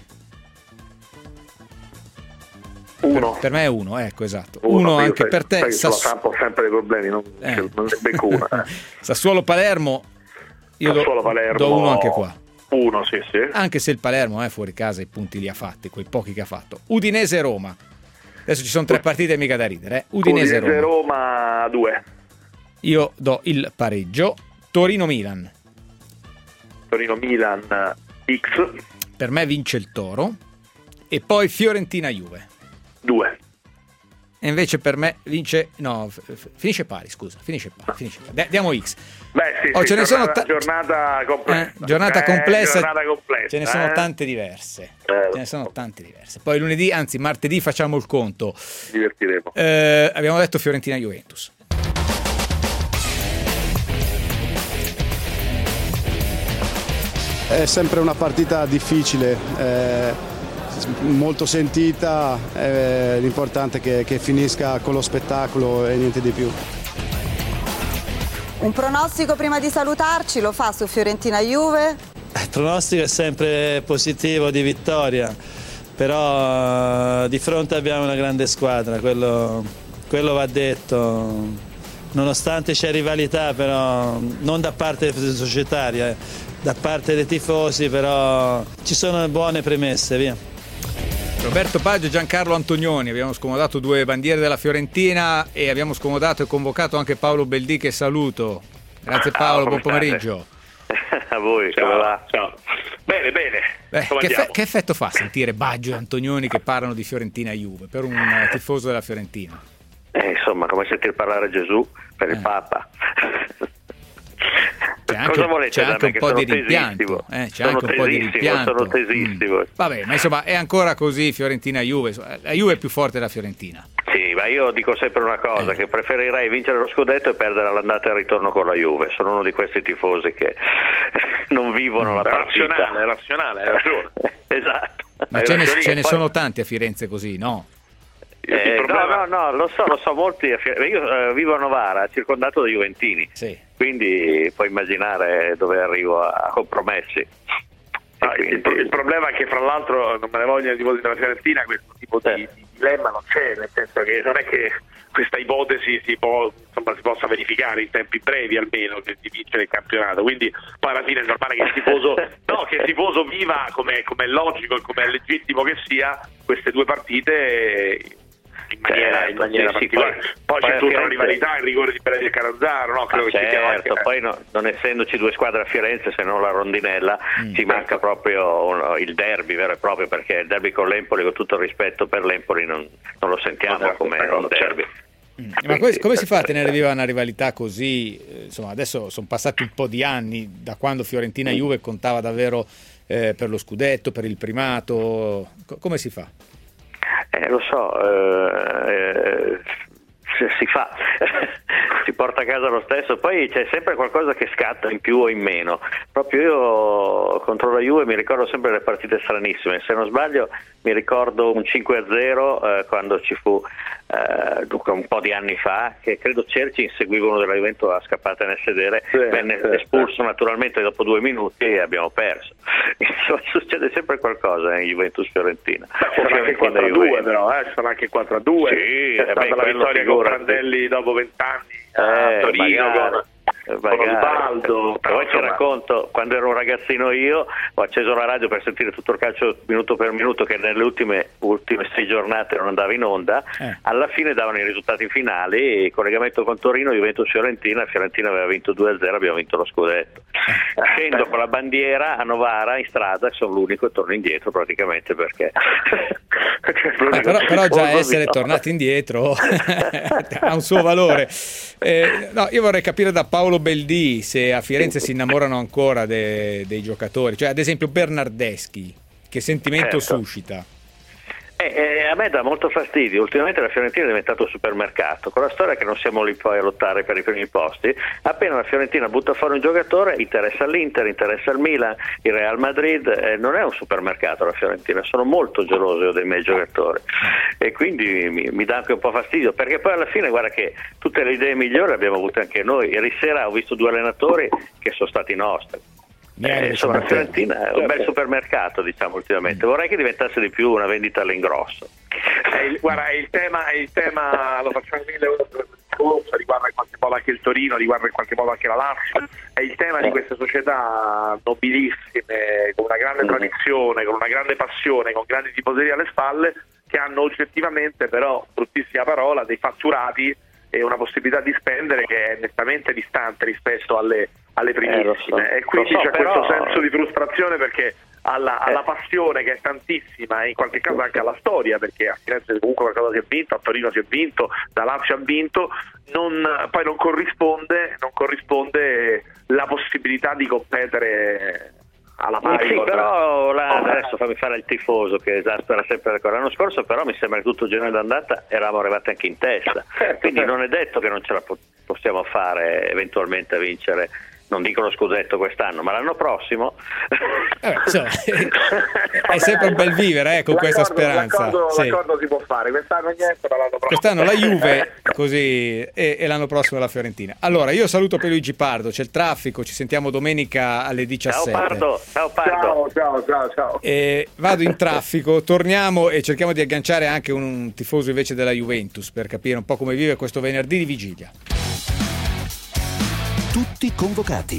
uno. Per, per me è uno, ecco, esatto. Uno, uno anche sai, per te. Sai Sass- Samp ho sempre dei problemi, non, eh. non ne becco una. Eh. Sassuolo Palermo. Io Sassuolo do, Palermo do uno anche qua. Uno, sì, sì. Anche se il Palermo è fuori casa, i punti li ha fatti, quei pochi che ha fatto. Udinese Roma. Adesso ci sono tre partite mica da ridere. Eh. Udinese, Udinese Roma. Roma due. Io do il pareggio. Torino Milan. Torino Milan X. Per me vince il Toro. E poi Fiorentina Juve due. E invece per me vince no f- finisce pari scusa finisce pari, finisce pari. D- diamo X. Beh sì, oh, sì ce ne giornata, sono ta- giornata complessa eh, giornata, eh, complessa, giornata complessa ce ne sono eh. tante diverse eh, ce ne sono tante diverse poi lunedì anzi martedì facciamo il conto, divertiremo. Eh, abbiamo detto Fiorentina Juventus. È sempre una partita difficile, eh, molto sentita, eh, l'importante è che, che finisca con lo spettacolo e niente di più. Un pronostico prima di salutarci lo fa su Fiorentina Juve? Il pronostico è sempre positivo di vittoria, però di fronte abbiamo una grande squadra, quello, quello va detto. Nonostante c'è rivalità, però non da parte societaria, eh, da parte dei tifosi, però ci sono buone premesse, via. Roberto Baggio e Giancarlo Antonioni, abbiamo scomodato due bandiere della Fiorentina e abbiamo scomodato e convocato anche Paolo Beldì, che saluto. Grazie Paolo, buon pomeriggio. A voi, ciao, come va? Ciao. Bene, bene. Beh, che, fe- che effetto fa sentire Baggio e Antonioni che parlano di Fiorentina e Juve per un tifoso della Fiorentina? Eh, insomma, come sentire parlare Gesù per il eh. Papa. C'è anche, Cosa volete c'è da anche me? un po' di rimpianto, eh, c'è anche un po' di rimpianto. Sono tesissimo. Mm. Vabbè, ma insomma è ancora così Fiorentina-Juve. La Juve è più forte della Fiorentina. Sì, ma io dico sempre una cosa, eh. che preferirei vincere lo scudetto e perdere l'andata e il ritorno con la Juve. Sono uno di questi tifosi che non vivono la partita. Razionale, è razionale, hai ragione. Esatto. Ma ce ne, ce ne sono tanti a Firenze così, no? Eh, problema... No, no, no, lo so, lo so molti. Io eh, vivo a Novara, circondato da juventini, sì. Quindi puoi immaginare dove arrivo a compromessi. Ah, quindi... il, il problema è che fra l'altro non me ne vogliono i tifosi della Fiorentina, questo tipo di, eh. di dilemma non c'è, nel senso che non è che questa ipotesi si, può, insomma, si possa verificare in tempi brevi almeno di vincere il campionato, quindi poi alla fine è normale che il tifoso no, che il tifoso viva come è logico e come è legittimo che sia queste due partite in maniera, in maniera sì, particolare. Poi, poi, poi c'è tutta la rivalità, il rigore di Peretti e Catanzaro, no? Credo ah, che certo, anche... poi no, non essendoci due squadre a Firenze se non la rondinella, mm, ci manca proprio uno, il derby vero e proprio, perché il derby con l'Empoli, con tutto il rispetto per l'Empoli, non, non lo sentiamo no, come no, un derby. Mm. Ma come, come si fa a tenere viva una rivalità così? Insomma, adesso sono passati un po' di anni da quando Fiorentina-Juve contava davvero eh, per lo scudetto, per il primato. Co- come si fa? Eh, lo so, eh, eh, si fa, si porta a casa lo stesso, poi c'è sempre qualcosa che scatta in più o in meno. Proprio io contro la Juve mi ricordo sempre le partite stranissime, se non sbaglio mi ricordo un cinque a zero eh, quando ci fu eh, un po' di anni fa, che credo Cerci inseguiva uno della Juventus a scappata nel sedere, sì, venne sì, espulso sì. naturalmente dopo due minuti e abbiamo perso. Insomma, succede sempre qualcosa in Juventus-Fiorentina. C'è anche quattro a due però, eh? Ci sono anche quattro a due, sì, c'è stata beh, la vittoria con Prandelli dopo vent'anni a eh, Torino con... Baldo. Poi ti racconto, quando ero un ragazzino io ho acceso la radio per sentire tutto il calcio minuto per minuto, che nelle ultime ultime sei giornate non andava in onda, eh. alla fine davano i risultati finali, collegamento con Torino, Juventus Fiorentina, Fiorentina aveva vinto due a zero, abbiamo vinto lo scudetto. Scendo con la bandiera a Novara in strada, sono l'unico e torno indietro praticamente, perché eh, però, però già essere tornati indietro ha un suo valore. Eh, no, io vorrei capire da Paolo Beldì se a Firenze si innamorano ancora de, dei giocatori, cioè ad esempio Bernardeschi, che sentimento certo. suscita? Eh, eh, a me dà molto fastidio, ultimamente la Fiorentina è diventato un supermercato, con la storia che non siamo lì poi a lottare per i primi posti. Appena la Fiorentina butta fuori un giocatore, interessa all'Inter, interessa al Milan, il Real Madrid, eh, non è un supermercato la Fiorentina, sono molto geloso dei miei giocatori e quindi mi, mi dà anche un po' fastidio, perché poi alla fine guarda che tutte le idee migliori le abbiamo avute anche noi. Ieri sera ho visto due allenatori che sono stati nostri. Eh, insomma, la Fiorentina è un bel supermercato, diciamo, ultimamente. Vorrei che diventasse di più una vendita all'ingrosso. Eh, il, guarda, il tema, il tema lo facciamo mille volte, riguarda in qualche modo anche il Torino, riguarda in qualche modo anche la Lazio. È il tema di queste società nobilissime, con una grande tradizione, con una grande passione, con grandi tifoserie alle spalle, che hanno oggettivamente, però, bruttissima parola, dei fatturati e una possibilità di spendere che è nettamente distante rispetto alle, alle primissime, eh, so. e quindi so, c'è però... questo senso di frustrazione, perché alla, alla eh. passione, che è tantissima, e in qualche caso anche alla storia, perché a Firenze comunque qualcosa si è vinto, a Torino si è vinto, da Lazio ha vinto, non, poi non corrisponde, non corrisponde la possibilità di competere alla pari. Sì, però la, adesso fammi fare il tifoso che esaspera sempre. L'anno scorso però mi sembra che tutto il girone d'andata eravamo arrivati anche in testa, quindi non è detto che non ce la possiamo fare eventualmente a vincere, non dico lo scudetto quest'anno, ma l'anno prossimo eh, insomma, è sempre un bel vivere eh, con l'accordo, questa speranza. L'accordo, sì. l'accordo si può fare, quest'anno niente, ma l'anno prossimo. Quest'anno la Juve così e, e l'anno prossimo la Fiorentina. Allora io saluto Pierluigi Pardo, c'è il traffico, ci sentiamo domenica alle diciassette. Ciao Pardo, ciao Pardo. Ciao, ciao, ciao, ciao. E vado in traffico, torniamo e cerchiamo di agganciare anche un tifoso invece della Juventus per capire un po' come vive questo venerdì di vigilia. Tutti convocati.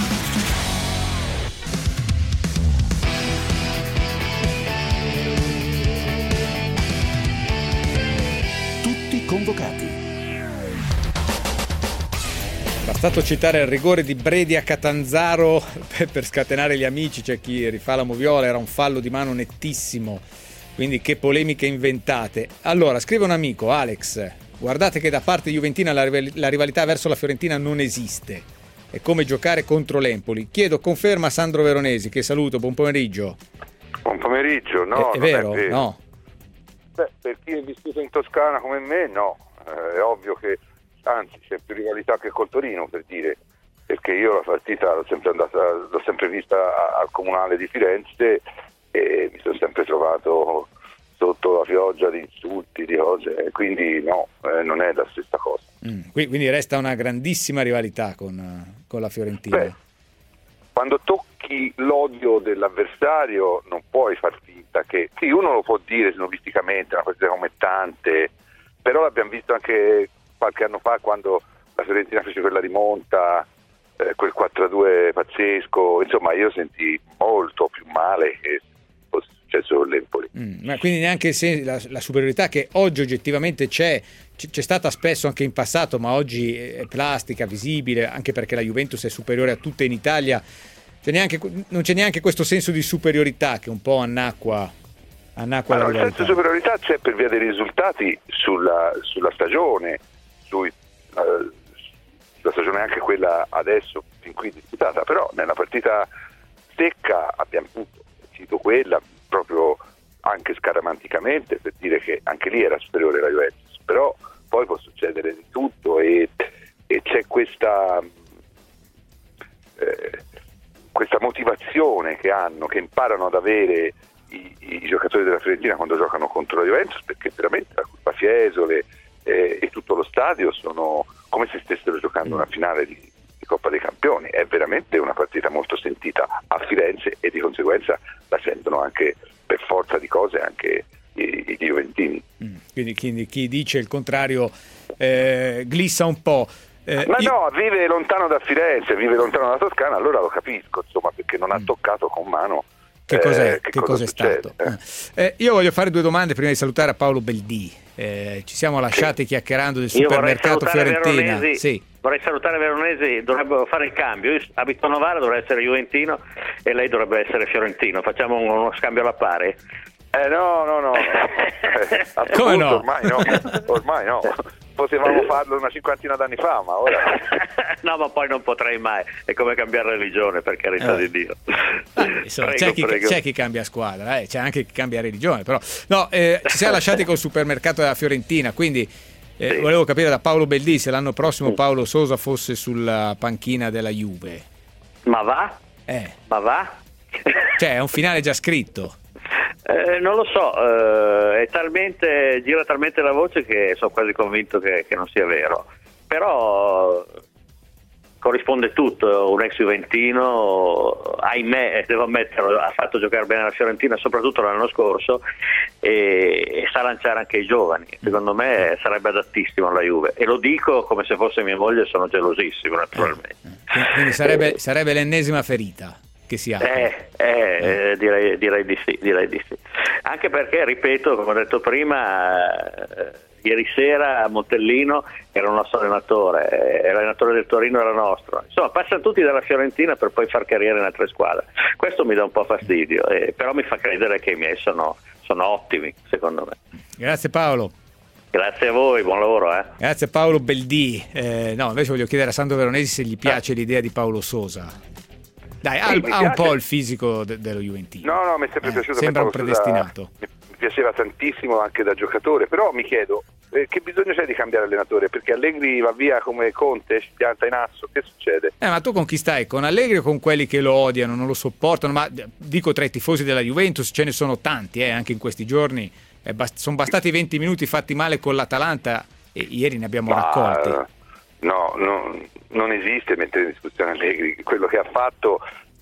Tutti convocati. Bastato citare il rigore di Bredi a Catanzaro per scatenare gli amici, c'è chi rifà la moviola, era un fallo di mano nettissimo, quindi che polemiche inventate. Allora, scrive un amico, Alex: guardate che da parte juventina la, rival- la rivalità verso la Fiorentina non esiste. È come giocare contro l'Empoli. Chiedo conferma a Sandro Veronesi, che saluto, buon pomeriggio. Buon pomeriggio, no? È, è vero? È vero, no? Beh, per chi è vissuto in Toscana come me, no, eh, è ovvio che, anzi, c'è più rivalità che col Torino, per dire, perché io la partita l'ho sempre, andata, l'ho sempre vista al Comunale di Firenze e mi sono sempre trovato sotto la pioggia di insulti, di cose, quindi no, eh, non è la stessa cosa. Mm, quindi resta una grandissima rivalità con, con la Fiorentina. Beh, quando tocchi l'odio dell'avversario non puoi far finta che, sì, uno lo può dire snovisticamente, una partita come tante, però l'abbiamo visto anche qualche anno fa quando la Fiorentina fece quella rimonta, eh, quel quattro a due pazzesco, insomma io sentì molto più male che fosse successo con l'Empoli. Mm, ma quindi neanche se la, la superiorità che oggi oggettivamente c'è, c'è stata spesso anche in passato, ma oggi è plastica, visibile, anche perché la Juventus è superiore a tutte in Italia, c'è neanche, non c'è neanche questo senso di superiorità che un po' annacqua, annacqua la no, rivalità. Il senso di superiorità c'è per via dei risultati sulla, sulla stagione, sui, uh, la stagione anche quella adesso fin qui disputata, però nella partita secca abbiamo tutto, cito quella proprio anche scaramanticamente per dire che anche lì era superiore la Juventus, però poi può succedere di tutto e, e c'è questa eh, questa motivazione che hanno, che imparano ad avere i, i giocatori della Fiorentina quando giocano contro la Juventus, perché veramente la Coppa Fiesole eh, e tutto lo stadio sono come se stessero giocando una finale di, di Coppa dei Campioni. È veramente una partita molto sentita a Firenze e di conseguenza la sentono anche per forza di cose anche i, i juventini. Mm, quindi, quindi chi dice il contrario eh, glissa un po'. Eh, Ma io... no, vive lontano da Firenze, vive lontano da Toscana, allora lo capisco, insomma, perché non ha mm. toccato con mano che cos'è, eh, che che cosa cos'è stato. Eh. Eh, io voglio fare due domande prima di salutare a Paolo Beldì. Eh, ci siamo lasciati sì. chiacchierando del io supermercato Fiorentina. Veronesi, sì. Vorrei salutare Veronesi, dovrebbero fare il cambio. Io abito a Novara, dovrei essere juventino e lei dovrebbe essere fiorentino. Facciamo uno scambio alla pari. Eh no, no, no. eh, Come no? Ormai no, ormai no. Potevamo farlo una cinquantina d'anni fa, ma ora no, ma poi non potrei mai. È come cambiare religione, per carità eh. di Dio. Eh, insomma, prego, c'è, chi, c'è chi cambia squadra, eh. C'è anche chi cambia religione, però no, eh, ci siamo lasciati col supermercato della Fiorentina, quindi eh, sì. volevo capire da Paolo Beldì se l'anno prossimo Paolo Sosa fosse sulla panchina della Juve. Ma va? Eh. Ma va? Cioè, è un finale già scritto. Eh, non lo so, eh, è talmente, gira talmente la voce che sono quasi convinto che, che non sia vero, però corrisponde tutto. Un ex juventino, ahimè, devo ammetterlo, ha fatto giocare bene la Fiorentina soprattutto l'anno scorso e, e sa lanciare anche i giovani. Secondo me sarebbe adattissimo alla Juve e lo dico come se fosse mia moglie, sono gelosissimo naturalmente. Quindi sarebbe, sarebbe l'ennesima ferita che si apre. Eh, eh, eh. Direi, direi di sì, direi di sì. Anche perché, ripeto, come ho detto prima, eh, ieri sera a Montellino era un nostro allenatore, eh, l'allenatore del Torino era nostro. Insomma, passano tutti dalla Fiorentina per poi far carriera in altre squadre. Questo mi dà un po' fastidio, eh, però mi fa credere che i miei sono, sono ottimi, secondo me. Grazie Paolo. Grazie a voi, buon lavoro. Eh. Grazie a Paolo Beldì. Eh, no, invece voglio chiedere a Sandro Veronesi se gli piace eh. l'idea di Paolo Sosa. Dai, ha, sì, ha un po' il fisico de- dello Juventino. No, no, mi è sempre eh, piaciuto. Sembra un predestinato. Da, mi piaceva tantissimo anche da giocatore, però mi chiedo eh, che bisogno c'è di cambiare allenatore? Perché Allegri va via come Conte, ci pianta in asso, che succede? Eh, ma tu con chi stai? Con Allegri o con quelli che lo odiano, non lo sopportano? Ma dico, tra i tifosi della Juventus ce ne sono tanti, eh, anche in questi giorni. Eh, bast- sono bastati venti minuti fatti male con l'Atalanta e ieri ne abbiamo ma, raccolti. No, no, non esiste mettere in discussione Allegri. Quello che ha fatto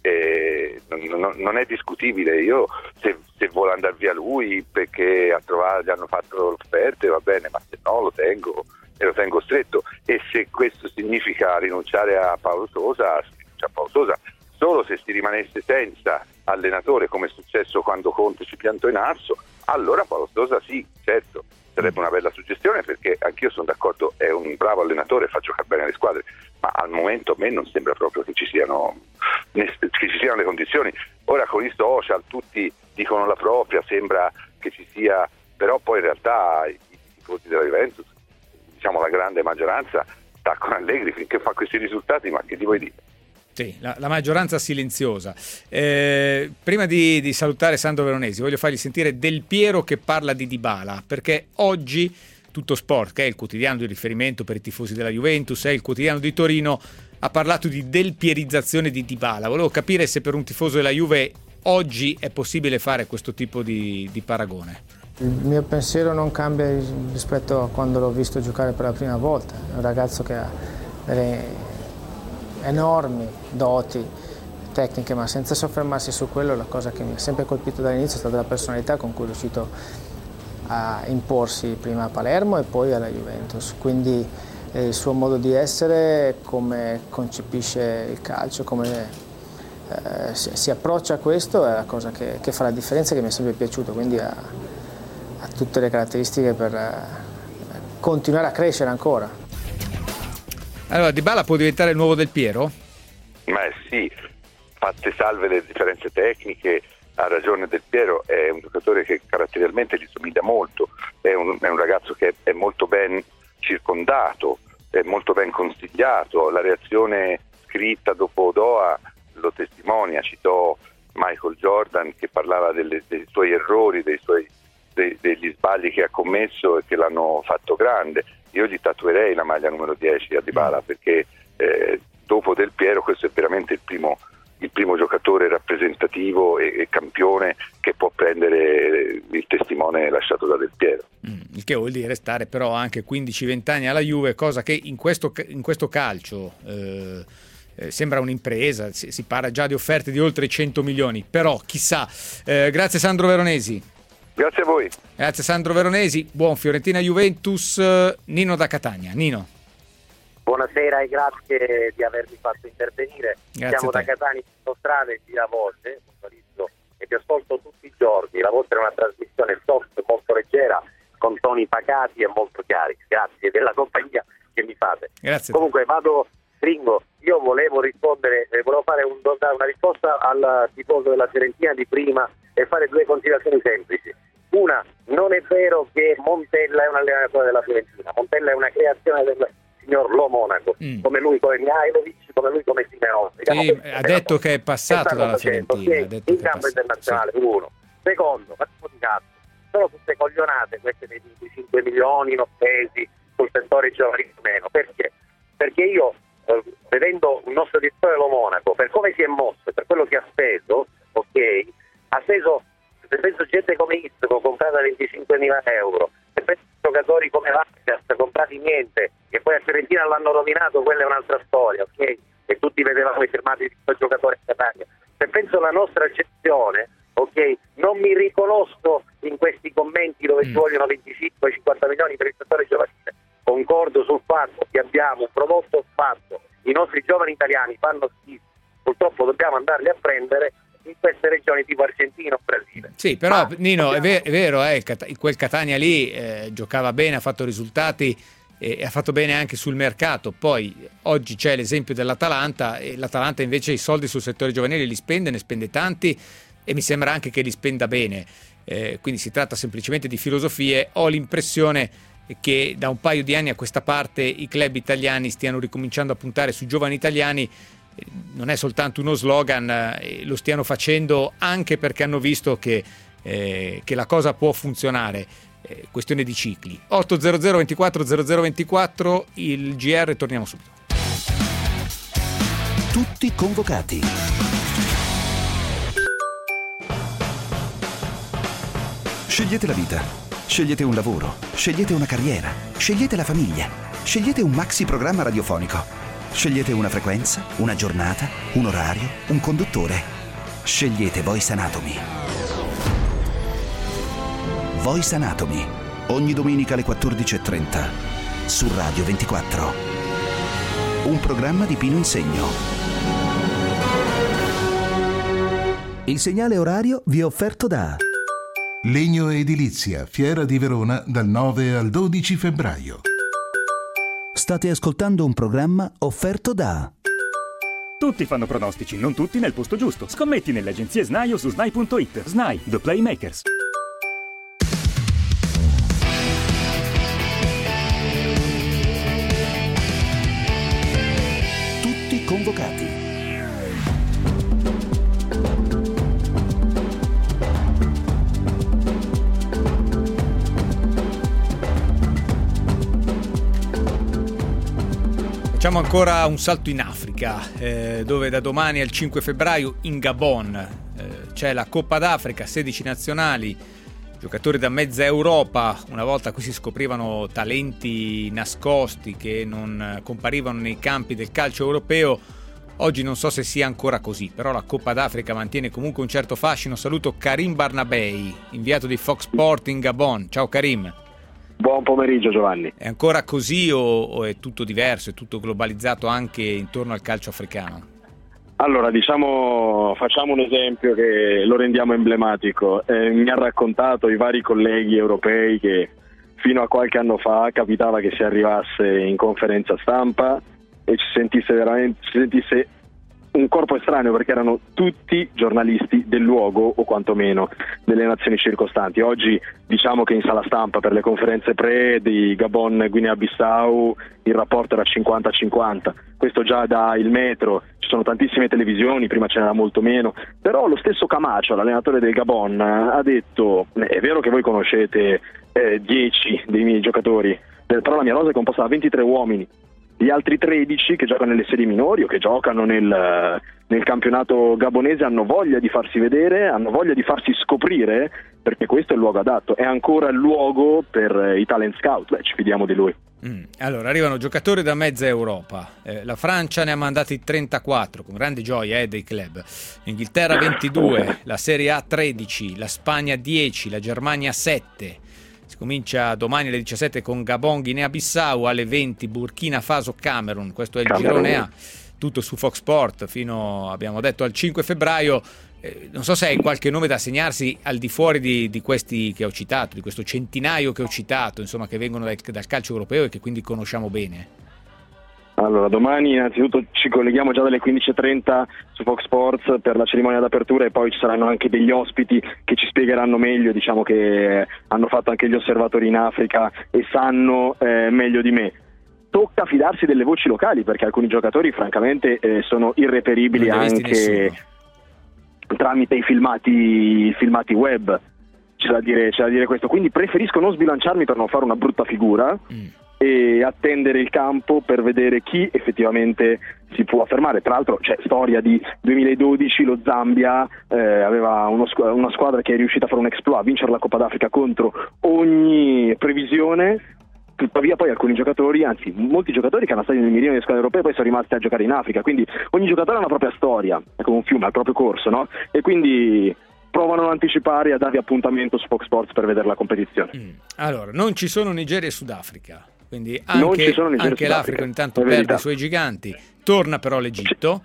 eh, non, non è discutibile. Io se, se vuole andare via lui perché ha trovato, gli hanno fatto offerte, va bene, ma se no lo tengo e lo tengo stretto. E se questo significa rinunciare a Paolo Sosa, si rinuncia a Paolo Sosa. Solo se si rimanesse senza allenatore, come è successo quando Conte ci piantò in asso, allora Paolo Sosa sì, certo, sarebbe una bella suggestione, perché anch'io sono d'accordo, è un bravo allenatore, fa giocare bene le squadre, ma al momento a me non sembra proprio che ci siano, che ci siano le condizioni. Ora con i social tutti dicono la propria, sembra che ci sia, però poi in realtà i tifosi della Juventus, diciamo la grande maggioranza, sta con Allegri finché fa questi risultati, ma che ti vuoi dire? Sì, la, la maggioranza silenziosa. Eh, prima di, di salutare Sandro Veronesi, voglio fargli sentire Del Piero che parla di Dybala, perché oggi Tutto Sport, che è il quotidiano di riferimento per i tifosi della Juventus, è il quotidiano di Torino, ha parlato di delpierizzazione di Dybala. Volevo capire se per un tifoso della Juve oggi è possibile fare questo tipo di, di paragone. Il mio pensiero non cambia rispetto a quando l'ho visto giocare per la prima volta. È un ragazzo che ha delle enormi doti tecniche, ma senza soffermarsi su quello, la cosa che mi ha sempre colpito dall'inizio è stata la personalità con cui è riuscito a imporsi prima a Palermo e poi alla Juventus. Quindi eh, il suo modo di essere, come concepisce il calcio, come eh, si, si approccia a questo, è la cosa che, che fa la differenza, che mi è sempre piaciuto. Quindi ha, ha tutte le caratteristiche per eh, continuare a crescere ancora. Allora, Dybala può diventare il nuovo Del Piero? Ma sì, fatte salve le differenze tecniche, ha ragione Del Piero, è un giocatore che caratterialmente gli somiglia molto, è un, è un ragazzo che è molto ben circondato, è molto ben consigliato, la reazione scritta dopo Doha lo testimonia, citò Michael Jordan che parlava delle, dei suoi errori, dei suoi, dei, degli sbagli che ha commesso e che l'hanno fatto grande. Io gli tatuerei la maglia numero dieci a Dybala, perché eh, dopo Del Piero questo è veramente il primo il primo giocatore rappresentativo e, e campione che può prendere il testimone lasciato da Del Piero. Mm, il che vuol dire stare però anche quindici venti anni alla Juve, cosa che in questo, in questo calcio eh, eh, sembra un'impresa, si, si parla già di offerte di oltre cento milioni, però chissà. Eh, grazie Sandro Veronesi. Grazie a voi. Grazie Sandro Veronesi, buon Fiorentina Juventus. Nino da Catania. Nino. Buonasera e grazie di avermi fatto intervenire. Grazie Siamo a da te. Catania in strade di volte e vi ascolto tutti i giorni. La vostra è una trasmissione soft, molto leggera, con toni pacati e molto chiari. Grazie della compagnia che mi fate. Grazie. Comunque vado, stringo. Io volevo rispondere, eh, volevo fare un, dare una risposta al tifoso della Fiorentina di prima e fare due considerazioni semplici. Una, non è vero che Montella è un allenatore della Fiorentina. Montella è una creazione del signor Lo Monaco, mm. come lui come Mihajlovic, come lui come Simeone. Sì, ha detto che è passato dalla Fiorentina, sì, ha detto in campo internazionale, sì. Uno. Secondo, ma di cazzo, sono tutte coglionate queste dei venticinque milioni non spesi sul settore giovanile meno. Perché? Perché io, eh, vedendo un nostro direttore Lo Monaco, per come si è mosso, per quello che ha speso, ok, ha speso, penso gente come Isco comprata venticinquemila euro, e penso giocatori come Vargas comprati niente, che poi a Fiorentina l'hanno rovinato, quella è un'altra storia, ok? E tutti vedevamo i firmati di questo giocatore in Catania. Se penso alla nostra gestione, ok, non mi riconosco in questi commenti dove ci vogliono venticinque cinquanta milioni per il settore giovanile. Concordo sul fatto che abbiamo un prodotto fatto, i nostri giovani italiani fanno schifo, purtroppo dobbiamo andarli a prendere in queste regioni tipo Argentina o Brasile. Sì, però ah, Nino, è, ver- è vero, eh, quel Catania lì eh, giocava bene, ha fatto risultati e ha fatto bene anche sul mercato. Poi oggi c'è l'esempio dell'Atalanta e l'Atalanta invece i soldi sul settore giovanile li spende, ne spende tanti e mi sembra anche che li spenda bene. Eh, quindi si tratta semplicemente di filosofie. Ho l'impressione che da un paio di anni a questa parte i club italiani stiano ricominciando a puntare su giovani italiani. Non è soltanto uno slogan, eh, lo stiano facendo anche perché hanno visto che, eh, che la cosa può funzionare. Eh, questione di cicli. ottocento ventiquattro zero zero ventiquattro, il G R, torniamo subito. Tutti convocati. Scegliete la vita, scegliete un lavoro, scegliete una carriera, scegliete la famiglia, scegliete un maxi programma radiofonico. Scegliete una frequenza, una giornata, un orario, un conduttore. Scegliete Voice Anatomy. Voice Anatomy, ogni domenica alle quattordici e trenta, su Radio ventiquattro. Un programma di Pino Insegno. Il segnale orario vi è offerto da Legno Edilizia, Fiera di Verona, dal nove al dodici febbraio. State ascoltando un programma offerto da... Tutti fanno pronostici, non tutti nel posto giusto. Scommetti nelle agenzie SNAI o su snai punto it. SNAI, The Playmakers. Tutti convocati. Facciamo ancora un salto in Africa, eh, dove da domani al cinque febbraio in Gabon eh, c'è la Coppa d'Africa, sedici nazionali, giocatori da mezza Europa. Una volta qui si scoprivano talenti nascosti che non comparivano nei campi del calcio europeo. Oggi non so se sia ancora così, però la Coppa d'Africa mantiene comunque un certo fascino. Saluto Karim Barnabei, inviato di Fox Sport in Gabon. Ciao Karim. Buon pomeriggio Giovanni. È ancora così o, o è tutto diverso, è tutto globalizzato anche intorno al calcio africano? Allora, diciamo, facciamo un esempio che lo rendiamo emblematico. Eh, mi ha raccontato i vari colleghi europei che fino a qualche anno fa capitava che si arrivasse in conferenza stampa e ci sentisse veramente ci sentisse un corpo estraneo, perché erano tutti giornalisti del luogo o quantomeno delle nazioni circostanti. Oggi diciamo che in sala stampa per le conferenze pre di Gabon e Guinea-Bissau il rapporto era cinquanta cinquanta, questo già da il metro, ci sono tantissime televisioni, prima ce n'era molto meno, però lo stesso Camacho, l'allenatore del Gabon, ha detto: è vero che voi conoscete eh, dieci dei miei giocatori, però la mia rosa è composta da ventitré uomini. Gli altri tredici che giocano nelle serie minori o che giocano nel, nel campionato gabonese hanno voglia di farsi vedere, hanno voglia di farsi scoprire, perché questo è il luogo adatto. È ancora il luogo per i talent scout. Beh, ci fidiamo di lui. Mm. Allora, arrivano giocatori da mezza Europa. Eh, la Francia ne ha mandati trentaquattro, con grande gioia eh, dei club. Inghilterra ventidue, la Serie A tredici, la Spagna dieci, la Germania sette. Si comincia domani alle diciassette con Gabon, Guinea-Bissau, alle venti Burkina Faso, Camerun. Questo è il Camerun. girone A, tutto su Fox Sport fino, abbiamo detto, al cinque febbraio. Eh, non so se hai qualche nome da segnarsi al di fuori di, di questi che ho citato, di questo centinaio che ho citato, insomma, che vengono dal, dal calcio europeo e che quindi conosciamo bene. Allora, domani innanzitutto ci colleghiamo già dalle quindici e trenta su Fox Sports per la cerimonia d'apertura e poi ci saranno anche degli ospiti che ci spiegheranno meglio, diciamo che hanno fatto anche gli osservatori in Africa e sanno eh, meglio di me. Tocca fidarsi delle voci locali, perché alcuni giocatori francamente eh, sono irreperibili anche tramite i filmati, i filmati web, c'è da dire, c'è da dire questo, quindi preferisco non sbilanciarmi per non fare una brutta figura. Mm. E attendere il campo per vedere chi effettivamente si può affermare. Tra l'altro c'è storia di duemiladodici, lo Zambia eh, aveva uno squ- una squadra che è riuscita a fare un exploit, a vincere la Coppa d'Africa contro ogni previsione. Tuttavia poi alcuni giocatori, anzi molti giocatori che erano stati nel mirino delle squadre europee poi sono rimasti a giocare in Africa, quindi ogni giocatore ha una propria storia, è come un fiume, ha il proprio corso, no? E quindi provano ad anticipare e a darvi appuntamento su Fox Sports per vedere la competizione. Mm. Allora, non ci sono Nigeria e Sudafrica, quindi Non anche, ci sono Nigeria e anche Sudafrica, l'Africa intanto è perde verità. i suoi giganti. Torna però l'Egitto.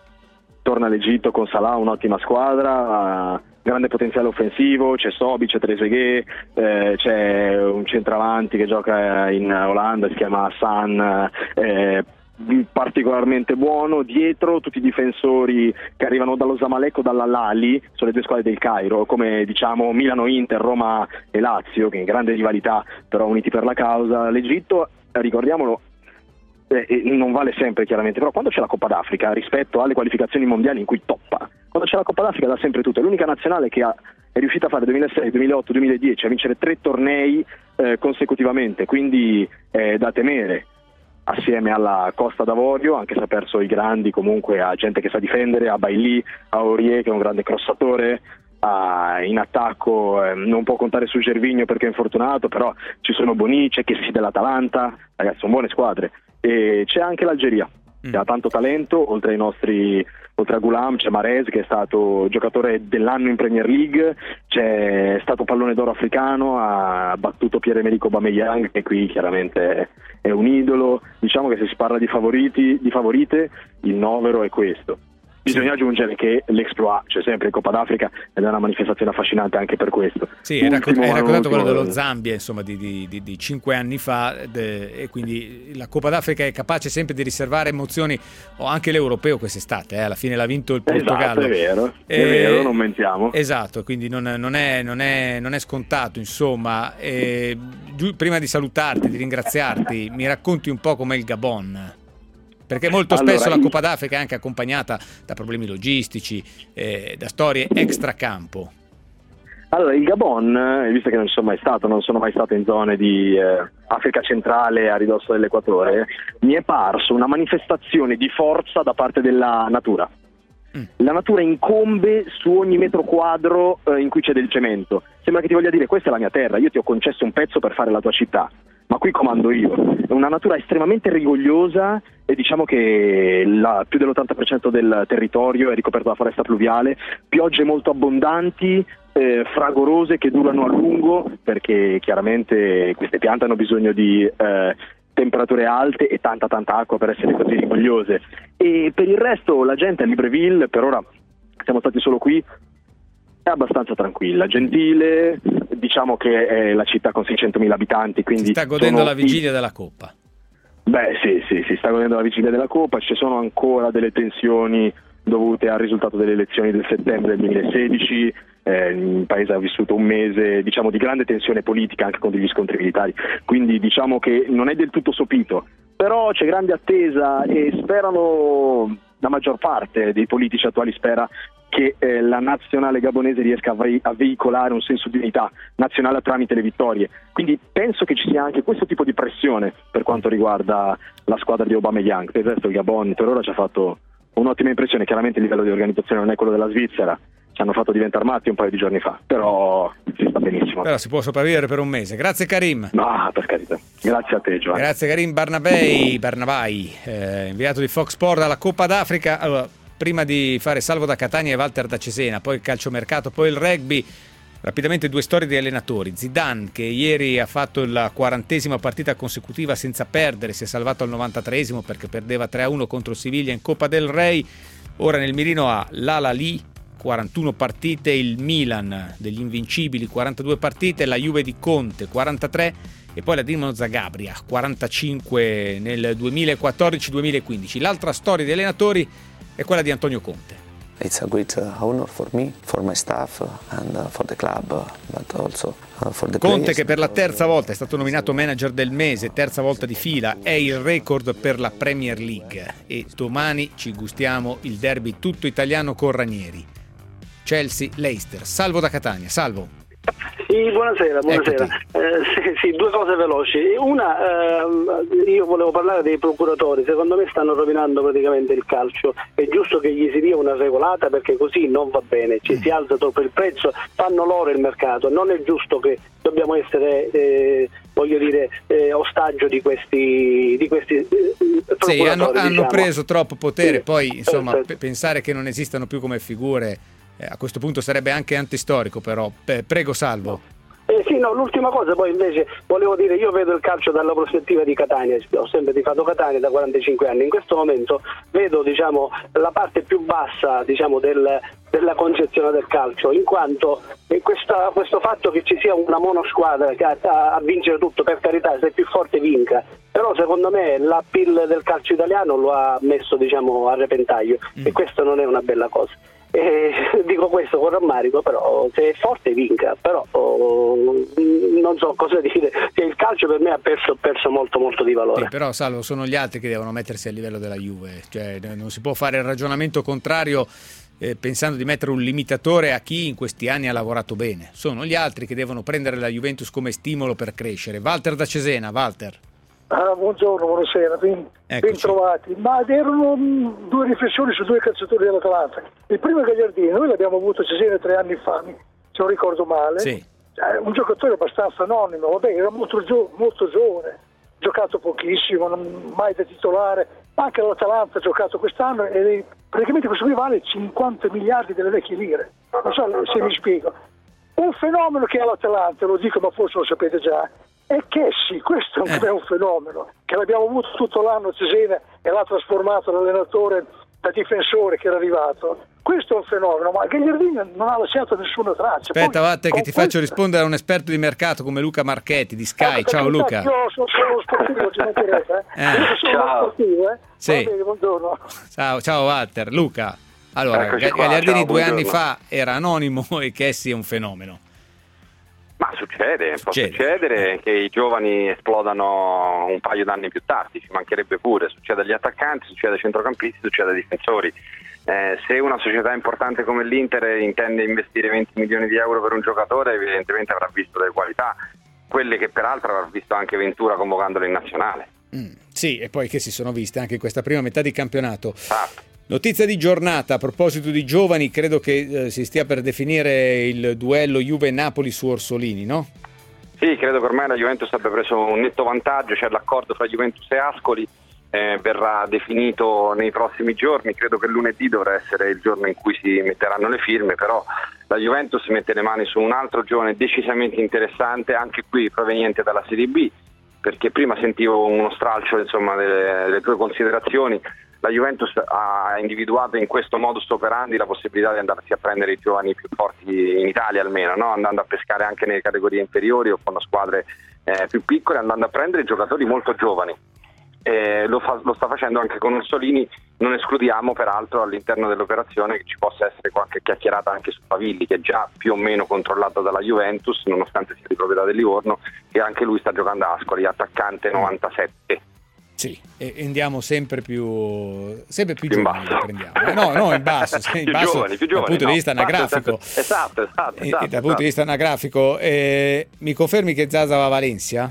Torna l'Egitto con Salah, un'ottima squadra, uh, grande potenziale offensivo, c'è Sobi, c'è Trezeguet, eh, c'è un centravanti che gioca in Olanda, si chiama Hassan, eh, particolarmente buono. Dietro tutti i difensori che arrivano dallo Zamalek o dall'Al-Ahly, sono le due squadre del Cairo, come diciamo Milano-Inter, Roma e Lazio, che in grande rivalità però uniti per la causa. L'Egitto, ricordiamolo, eh, non vale sempre chiaramente, però quando c'è la Coppa d'Africa rispetto alle qualificazioni mondiali in cui toppa, quando c'è la Coppa d'Africa dà sempre tutto, è l'unica nazionale che ha, è riuscita a fare duemilasei, duemilaotto, duemiladieci, a vincere tre tornei eh, consecutivamente, quindi è da temere. Assieme alla Costa d'Avorio, anche se ha perso i grandi, comunque ha gente che sa difendere, a Bailly, a Aurier che è un grande crossatore, a, in attacco eh, non può contare su Gervinho perché è infortunato, però ci sono Bonice, che sì dell'Atalanta, ragazzi sono buone squadre, e c'è anche l'Algeria che ha tanto talento, oltre ai nostri, oltre a Goulam c'è Mahrez che è stato giocatore dell'anno in Premier League, c'è stato pallone d'oro africano, ha battuto Pierre-Emerick Aubameyang che qui chiaramente è un idolo. Diciamo che se si parla di favoriti, di favorite, il novero è questo. Bisogna aggiungere che l'exploit c'è sempre in Coppa d'Africa ed è una manifestazione affascinante anche per questo. Sì, hai raccontato, hai raccontato quello dello ultimo... Zambia, insomma, di, di, di, di cinque anni fa, de, e quindi la Coppa d'Africa è capace sempre di riservare emozioni, o anche l'europeo quest'estate, eh, alla fine l'ha vinto il Portogallo. Esatto, è vero, è e, vero, non mentiamo. Esatto, quindi non, non, è, non, è, non è scontato, insomma. E, giù, prima di salutarti, di ringraziarti, mi racconti un po' com'è il Gabon? Perché molto spesso allora, la Coppa d'Africa è anche accompagnata da problemi logistici, eh, da storie extracampo. Allora, il Gabon, visto che non ci sono mai stato, non sono mai stato in zone di eh, Africa centrale a ridosso dell'equatore, mi è parso una manifestazione di forza da parte della natura. Mm. La natura incombe su ogni metro quadro eh, in cui c'è del cemento. Sembra che ti voglia dire: questa è la mia terra, io ti ho concesso un pezzo per fare la tua città, ma qui comando io. È una natura estremamente rigogliosa e diciamo che la, più dell'ottanta per cento del territorio è ricoperto da foresta pluviale, piogge molto abbondanti, eh, fragorose che durano a lungo, perché chiaramente queste piante hanno bisogno di eh, temperature alte e tanta tanta acqua per essere così rigogliose. E per il resto la gente a Libreville, per ora siamo stati solo qui, è abbastanza tranquilla, gentile, diciamo che è la città con seicentomila abitanti, quindi si sta godendo la vigilia i... della Coppa. Beh sì, sì, si sta godendo la vigilia della Coppa, ci sono ancora delle tensioni dovute al risultato delle elezioni del settembre del duemilasedici, eh, il paese ha vissuto un mese diciamo di grande tensione politica anche con degli scontri militari, quindi diciamo che non è del tutto sopito, però c'è grande attesa e sperano, la maggior parte dei politici attuali spera che eh, la nazionale gabonese riesca a, ve- a veicolare un senso di unità nazionale tramite le vittorie, quindi penso che ci sia anche questo tipo di pressione per quanto riguarda la squadra di Aubameyang. Per il resto il Gabon per ora ci ha fatto un'ottima impressione, chiaramente il livello di organizzazione non è quello della Svizzera, ci hanno fatto diventare matti un paio di giorni fa, però si sta benissimo. Però si può sopravvivere per un mese. Grazie Karim. No, per carità. Grazie a te Giovanni. Grazie Karim Barnabei, Barnabai, eh, inviato di Fox Sport alla Coppa d'Africa. Allora, prima di fare Salvo da Catania e Walter da Cesena, poi il calciomercato, poi il rugby, rapidamente due storie di allenatori. Zidane, che ieri ha fatto la quarantesima partita consecutiva senza perdere, si è salvato al novantatreesimo perché perdeva tre a uno contro Siviglia in Coppa del Re. Ora nel mirino ha l'Al-Ahly, quarantuno partite, il Milan degli invincibili, quarantadue partite, la Juve di Conte, quarantatré, e poi la Dinamo Zagabria, quarantacinque nel duemilaquattordici duemilaquindici. L'altra storia di allenatori è quella di Antonio Conte. It's a great uh, honor for me, for my staff and uh, for the club, uh, but also uh, for the Conte players. Che per la terza volta è stato nominato manager del mese, terza volta di fila, è il record per la Premier League e domani ci gustiamo il derby tutto italiano con Ranieri. Chelsea-Leicester. Salvo da Catania. Salvo. Sì, buonasera, buonasera. Eh, sì, sì, due cose veloci. Una, eh, io volevo parlare dei procuratori, secondo me stanno rovinando praticamente il calcio, è giusto che gli si dia una regolata perché così non va bene, ci si alza troppo il prezzo, fanno loro il mercato, non è giusto che dobbiamo essere, eh, voglio dire, eh, ostaggio di questi, di questi eh, procuratori. Sì, hanno, hanno diciamo. preso troppo potere, sì, poi insomma perfetto. p- pensare che non esistano più come figure Eh, a questo punto sarebbe anche antistorico, però P- prego Salvo. Eh sì, no, l'ultima cosa poi invece volevo dire, io vedo il calcio dalla prospettiva di Catania, ho sempre tifato Catania da quarantacinque anni, in questo momento vedo diciamo la parte più bassa diciamo del, della concezione del calcio, in quanto eh, questa, questo fatto che ci sia una monosquadra che a, a vincere tutto, per carità, se è più forte vinca, però secondo me l'appeal del calcio italiano lo ha messo diciamo a repentaglio mm. e questo non è una bella cosa. Eh, dico questo con rammarico, però se è forte vinca, però oh, non so cosa dire, che il calcio per me ha perso, perso molto molto di valore. Sì, però Salvo, sono gli altri che devono mettersi a livello della Juve, cioè non si può fare il ragionamento contrario eh, pensando di mettere un limitatore a chi in questi anni ha lavorato bene, sono gli altri che devono prendere la Juventus come stimolo per crescere. Walter da Cesena. Walter. Ah, buongiorno, buonasera, ben, ben trovati. Ma erano mh, due riflessioni su due calciatori dell'Atalanta. Il primo è Gagliardini, noi l'abbiamo avuto a Cesena tre anni fa, se non ricordo male. Sì. Eh, un giocatore abbastanza anonimo, vabbè, era molto, gio- molto giovane, giocato pochissimo, non, mai da titolare, ma anche l'Atalanta ha giocato quest'anno e praticamente questo qui vale cinquanta miliardi delle vecchie lire. Non so se mi spiego. Un fenomeno che ha l'Atalanta, lo dico ma forse lo sapete già, è Kessi, questo è un, è un fenomeno che l'abbiamo avuto tutto l'anno a Cesena e l'ha trasformato l'allenatore da difensore che era arrivato. Questo è un fenomeno, ma Gagliardini non ha lasciato nessuna traccia. Aspetta, Vatte, che ti questo... faccio rispondere a un esperto di mercato come Luca Marchetti di Sky. Eh, Ciao Luca. Io sono, sono uno sportivo, ci mancherebbe. Eh. Eh. Io sono uno sportivo, eh. Sì. Bene, buongiorno. Ciao, ciao Walter. Luca. Allora, G- qua, Gagliardini ciao, due buongiorno. anni fa era anonimo e Kessi è un fenomeno. Ma succede, può Succede. succedere che i giovani esplodano un paio d'anni più tardi, ci mancherebbe pure, succede agli attaccanti, succede ai centrocampisti, succede ai difensori. Eh, se una società importante come l'Inter intende investire venti milioni di euro per un giocatore, evidentemente avrà visto delle qualità, quelle che peraltro avrà visto anche Ventura convocandolo in nazionale. Mm, sì, e poi che si sono viste anche in questa prima metà di campionato. Ah. Notizia di giornata a proposito di giovani, credo che eh, si stia per definire il duello Juve-Napoli su Orsolini, no? Sì, credo che ormai la Juventus abbia preso un netto vantaggio, c'è l'accordo fra Juventus e Ascoli. Eh, verrà definito nei prossimi giorni, credo che lunedì dovrà essere il giorno in cui si metteranno le firme, però la Juventus mette le mani su un altro giovane decisamente interessante, anche qui proveniente dalla Serie B, perché prima sentivo uno stralcio insomma delle, delle tue considerazioni. La Juventus ha individuato in questo modus operandi la possibilità di andarsi a prendere i giovani più forti in Italia almeno, no? Andando a pescare anche nelle categorie inferiori o con squadre eh, più piccole, andando a prendere giocatori molto giovani. Eh, lo, fa, lo sta facendo anche con Orsolini, non escludiamo peraltro all'interno dell'operazione che ci possa essere qualche chiacchierata anche su Pavilli, che è già più o meno controllato dalla Juventus nonostante sia di proprietà del Livorno, e anche lui sta giocando a Ascoli, attaccante novantasette. Sì, e andiamo sempre più sempre più, più giovani, prendiamo. Eh, no, no, in basso, in più basso giovani, più giovani, dal punto no, di vista anagrafico. Esatto, esatto, esatto, E, esatto dal punto di vista anagrafico, eh, mi confermi che Zaza va a Valencia?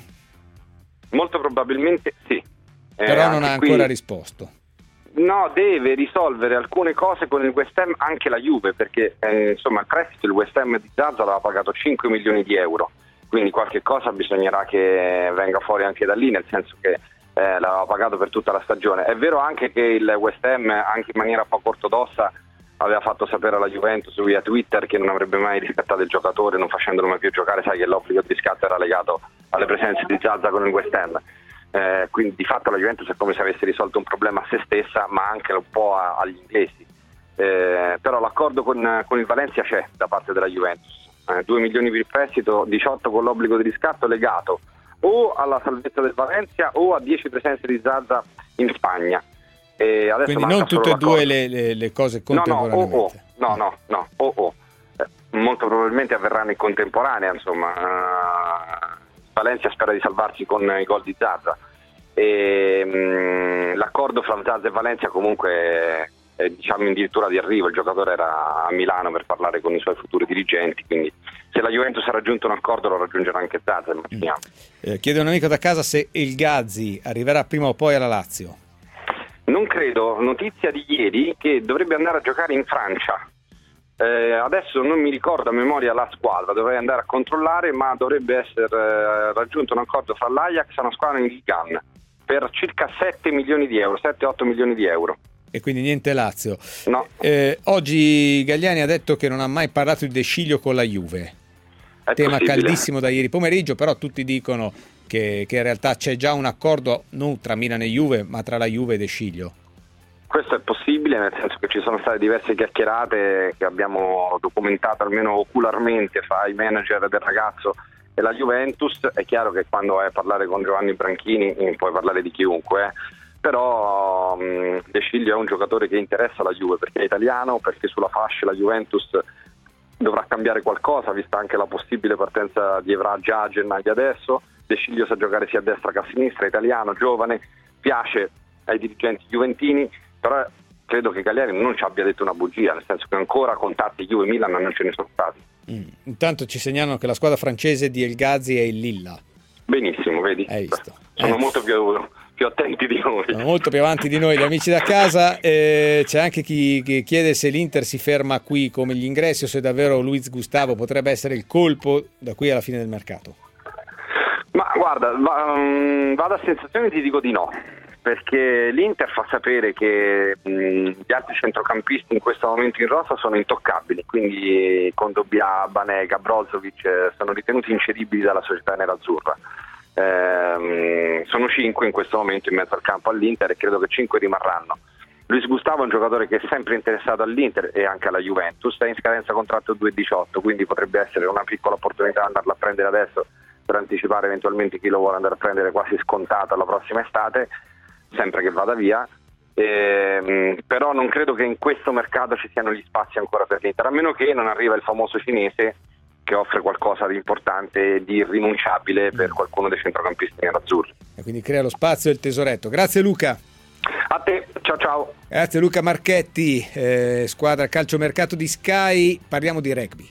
Molto probabilmente sì. Però eh, non ha qui, ancora risposto. No, deve risolvere alcune cose con il West Ham, anche la Juve, perché eh, insomma il prestito il West Ham di Zaza l'aveva pagato cinque milioni di euro, quindi qualche cosa bisognerà che venga fuori anche da lì, nel senso che eh, l'aveva pagato per tutta la stagione. È vero anche che il West Ham, anche in maniera poco ortodossa, aveva fatto sapere alla Juventus via Twitter che non avrebbe mai riscattato il giocatore, non facendolo mai più giocare. Sai che l'obbligo di riscatto era legato alle presenze di Zaza con il West Ham. Eh, quindi di fatto la Juventus è come se avesse risolto un problema a se stessa, ma anche un po' a, agli inglesi. Eh, però l'accordo con, con il Valencia c'è da parte della Juventus, eh, due milioni per il prestito, diciotto con l'obbligo di riscatto, legato o alla salvezza del Valencia o a dieci presenze di Zaza in Spagna. E adesso Quindi non tutte e due le, le, le cose contemporaneamente. No, no, oh, oh, no, no, no, oh, oh. Eh, molto probabilmente avverranno in contemporanea, insomma. Uh, Valencia spera di salvarsi con i gol di Zaza e mh, l'accordo fra Zaza e Valencia comunque è, è diciamo addirittura di arrivo. Il giocatore era a Milano per parlare con i suoi futuri dirigenti, quindi se la Juventus ha raggiunto un accordo lo raggiungerà anche Zaza, immaginiamo. Eh, chiede un amico da casa se El Ghazi arriverà prima o poi alla Lazio. Non credo, notizia di ieri che dovrebbe andare a giocare in Francia. Eh, adesso non mi ricordo a memoria la squadra, dovrei andare a controllare, ma dovrebbe essere eh, raggiunto un accordo fra l'Ajax e una squadra in Ligue uno per circa sette milioni di euro, sette otto milioni di euro. E quindi niente Lazio. No. Eh, oggi Galliani ha detto che non ha mai parlato di De Sciglio con la Juve. È tema possibile. Caldissimo da ieri pomeriggio, però tutti dicono che, che in realtà c'è già un accordo non tra Milan e Juve, ma tra la Juve e De Sciglio. Questo è possibile, nel senso che ci sono state diverse chiacchierate che abbiamo documentato almeno ocularmente fra i manager del ragazzo e la Juventus. È chiaro che quando vai a parlare con Giovanni Branchini puoi parlare di chiunque, eh. però mh, De Sciglio è un giocatore che interessa la Juve perché è italiano, perché sulla fascia la Juventus dovrà cambiare qualcosa, vista anche la possibile partenza di Evra già a gennaio adesso. De Sciglio sa giocare sia a destra che a sinistra, è italiano, giovane, piace ai dirigenti juventini. Però credo che Galliani non ci abbia detto una bugia, nel senso che ancora contatti Juve-Milan non ce ne sono stati. Mm. Intanto ci segnalano che la squadra francese di El Ghazi è il Lilla. Benissimo, vedi? Hai visto? Sono eh. molto più, più attenti di noi. Sono molto più avanti di noi gli amici da casa. Eh, c'è anche chi, chi chiede se l'Inter si ferma qui come gli ingressi o se davvero Luiz Gustavo potrebbe essere il colpo da qui alla fine del mercato. Ma guarda, va, um, vado a sensazione, ti dico di no. Perché l'Inter fa sapere che mh, gli altri centrocampisti in questo momento in rosa sono intoccabili, quindi Kondogbia, Banega, Brozovic eh, sono ritenuti incedibili dalla società nerazzurra. Eh, sono cinque in questo momento in mezzo al campo all'Inter e credo che cinque rimarranno. Luiz Gustavo è un giocatore che è sempre interessato all'Inter e anche alla Juventus, è in scadenza contratto due diciotto, quindi potrebbe essere una piccola opportunità andarla a prendere adesso per anticipare eventualmente chi lo vuole andare a prendere quasi scontato alla prossima estate, sempre che vada via. Eh, però non credo che in questo mercato ci siano gli spazi ancora per l'Inter, a meno che non arriva il famoso cinese che offre qualcosa di importante e di irrinunciabile per qualcuno dei centrocampisti nerazzurri. E quindi crea lo spazio e il tesoretto. Grazie Luca. A A te, ciao ciao. Grazie Luca Marchetti, eh, squadra calciomercato di Sky. Parliamo di rugby.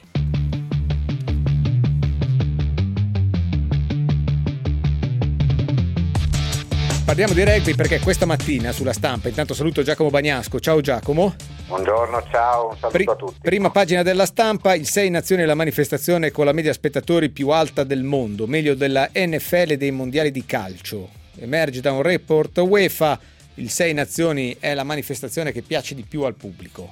Parliamo di rugby perché questa mattina sulla Stampa, intanto saluto Giacomo Bagnasco. Ciao Giacomo. Buongiorno, ciao, un saluto Pri- a tutti. Prima pagina della Stampa, il Sei Nazioni è la manifestazione con la media spettatori più alta del mondo, meglio della N F L e dei mondiali di calcio. Emerge da un report UEFA, il Sei Nazioni è la manifestazione che piace di più al pubblico.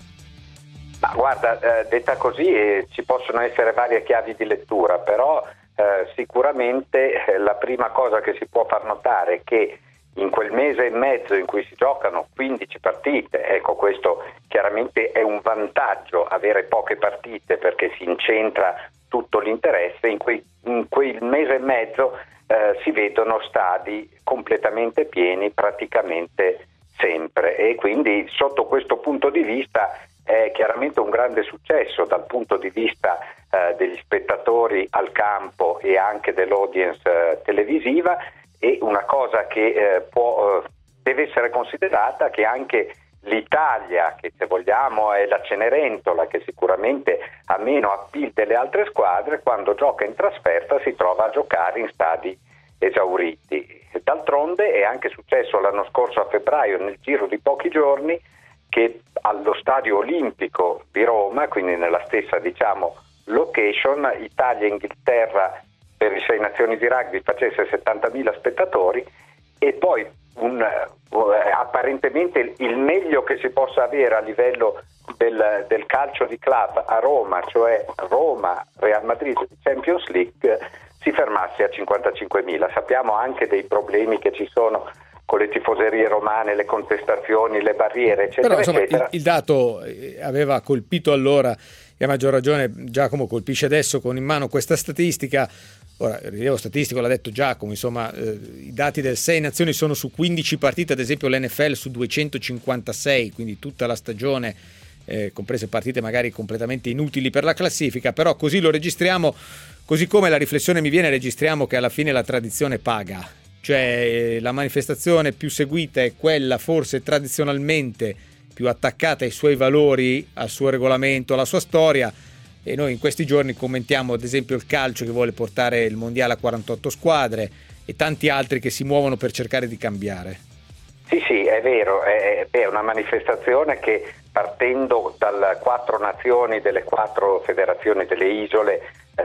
Ma guarda, eh, detta così eh, ci possono essere varie chiavi di lettura, però eh, sicuramente eh, la prima cosa che si può far notare è che in quel mese e mezzo in cui si giocano quindici partite, ecco, questo chiaramente è un vantaggio, avere poche partite perché si incentra tutto l'interesse, in, quei, in quel mese e mezzo eh, si vedono stadi completamente pieni praticamente sempre, e quindi sotto questo punto di vista è chiaramente un grande successo dal punto di vista eh, degli spettatori al campo e anche dell'audience eh, televisiva. E una cosa che eh, può, eh, deve essere considerata, che anche l'Italia, che se vogliamo è la Cenerentola, che sicuramente ha meno appeal delle altre squadre, quando gioca in trasferta si trova a giocare in stadi esauriti. D'altronde è anche successo l'anno scorso a febbraio, nel giro di pochi giorni, che allo Stadio Olimpico di Roma, quindi nella stessa diciamo location, Italia e Inghilterra per i Sei Nazioni di rugby facesse settantamila spettatori, e poi un, eh, apparentemente il meglio che si possa avere a livello del, del calcio di club a Roma, cioè Roma Real Madrid di Champions League, si fermasse a cinquantacinquemila. Sappiamo anche dei problemi che ci sono con le tifoserie romane, le contestazioni, le barriere, eccetera. Però insomma eccetera. Il, il dato aveva colpito allora, e a maggior ragione Giacomo colpisce adesso con in mano questa statistica. Ora, il rilievo statistico l'ha detto Giacomo, insomma eh, i dati del Sei Nazioni sono su quindici partite, ad esempio l'N F L su duecentocinquantasei, quindi tutta la stagione, eh, comprese partite magari completamente inutili per la classifica, però così lo registriamo, così come la riflessione mi viene, registriamo che alla fine la tradizione paga, cioè eh, la manifestazione più seguita è quella forse tradizionalmente più attaccata ai suoi valori, al suo regolamento, alla sua storia. E noi in questi giorni commentiamo ad esempio il calcio che vuole portare il mondiale a quarantotto squadre e tanti altri che si muovono per cercare di cambiare. Sì, sì, è vero, è, è una manifestazione che partendo dalle quattro nazioni delle quattro federazioni delle isole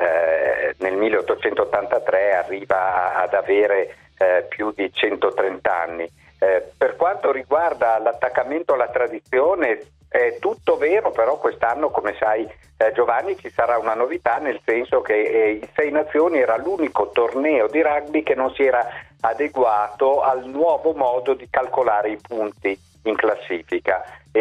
eh, nel milleottocentottantatré arriva ad avere eh, più di centotrenta anni. Eh, per quanto riguarda l'attaccamento alla tradizione è tutto vero, però quest'anno, come sai eh, Giovanni, ci sarà una novità, nel senso che eh, il Sei Nazioni era l'unico torneo di rugby che non si era adeguato al nuovo modo di calcolare i punti in classifica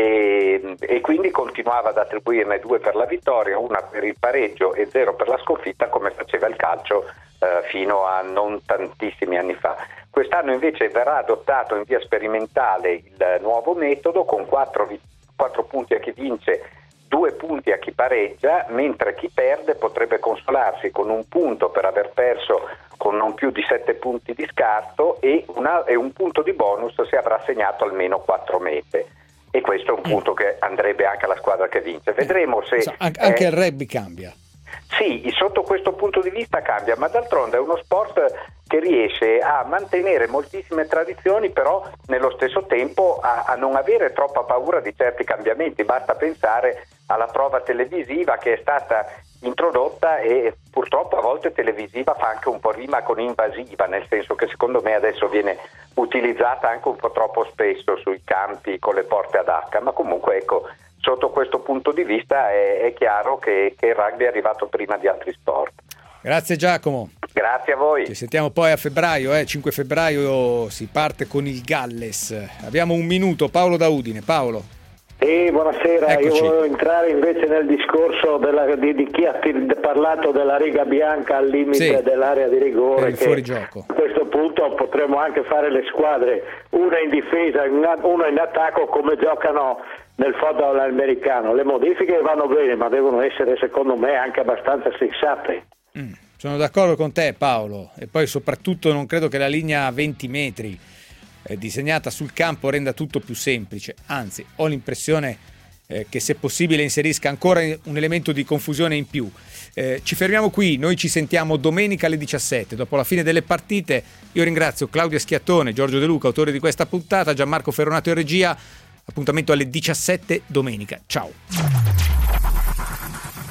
e, e quindi continuava ad attribuirne due per la vittoria, una per il pareggio e zero per la sconfitta, come faceva il calcio eh, fino a non tantissimi anni fa. Quest'anno invece verrà adottato in via sperimentale il nuovo metodo con quattro vittorie, quattro punti a chi vince, due punti a chi pareggia, mentre chi perde potrebbe consolarsi con un punto per aver perso con non più di sette punti di scarto e, una, e un punto di bonus se avrà segnato almeno quattro mete. E questo è un punto che andrebbe anche alla squadra che vince. Vedremo se... Anche eh, il rugby cambia. Sì, sotto questo punto di vista cambia, ma d'altronde è uno sport che riesce a mantenere moltissime tradizioni, però nello stesso tempo a, a non avere troppa paura di certi cambiamenti. Basta pensare alla prova televisiva che è stata introdotta e purtroppo a volte televisiva fa anche un po' rima con invasiva, nel senso che secondo me adesso viene utilizzata anche un po' troppo spesso sui campi con le porte ad acca, ma comunque ecco, sotto questo punto di vista è, è chiaro che, che il rugby è arrivato prima di altri sport. Grazie Giacomo. Grazie a voi. Ci sentiamo poi a febbraio, eh? cinque febbraio si parte con il Galles. Abbiamo un minuto, Paolo da Udine. Paolo. Sì, buonasera. Eccoci. Io volevo entrare invece nel discorso della, di, di chi ha parlato della riga bianca al limite Sì, dell'area di rigore. per il che fuorigioco. A questo punto potremmo anche fare le squadre, una in difesa e una in attacco, come giocano nel football americano. Le modifiche vanno bene, ma devono essere secondo me anche abbastanza sensate. Mm, sono d'accordo con te Paolo, e poi soprattutto non credo che la linea a venti metri eh, disegnata sul campo renda tutto più semplice, anzi ho l'impressione eh, che se possibile inserisca ancora un elemento di confusione in più. Eh, ci fermiamo qui, noi ci sentiamo domenica alle diciassette, dopo la fine delle partite. Io ringrazio Claudia Schiattone, Giorgio De Luca, autori di questa puntata, Gianmarco Ferronato in regia. Appuntamento alle diciassette domenica. Ciao.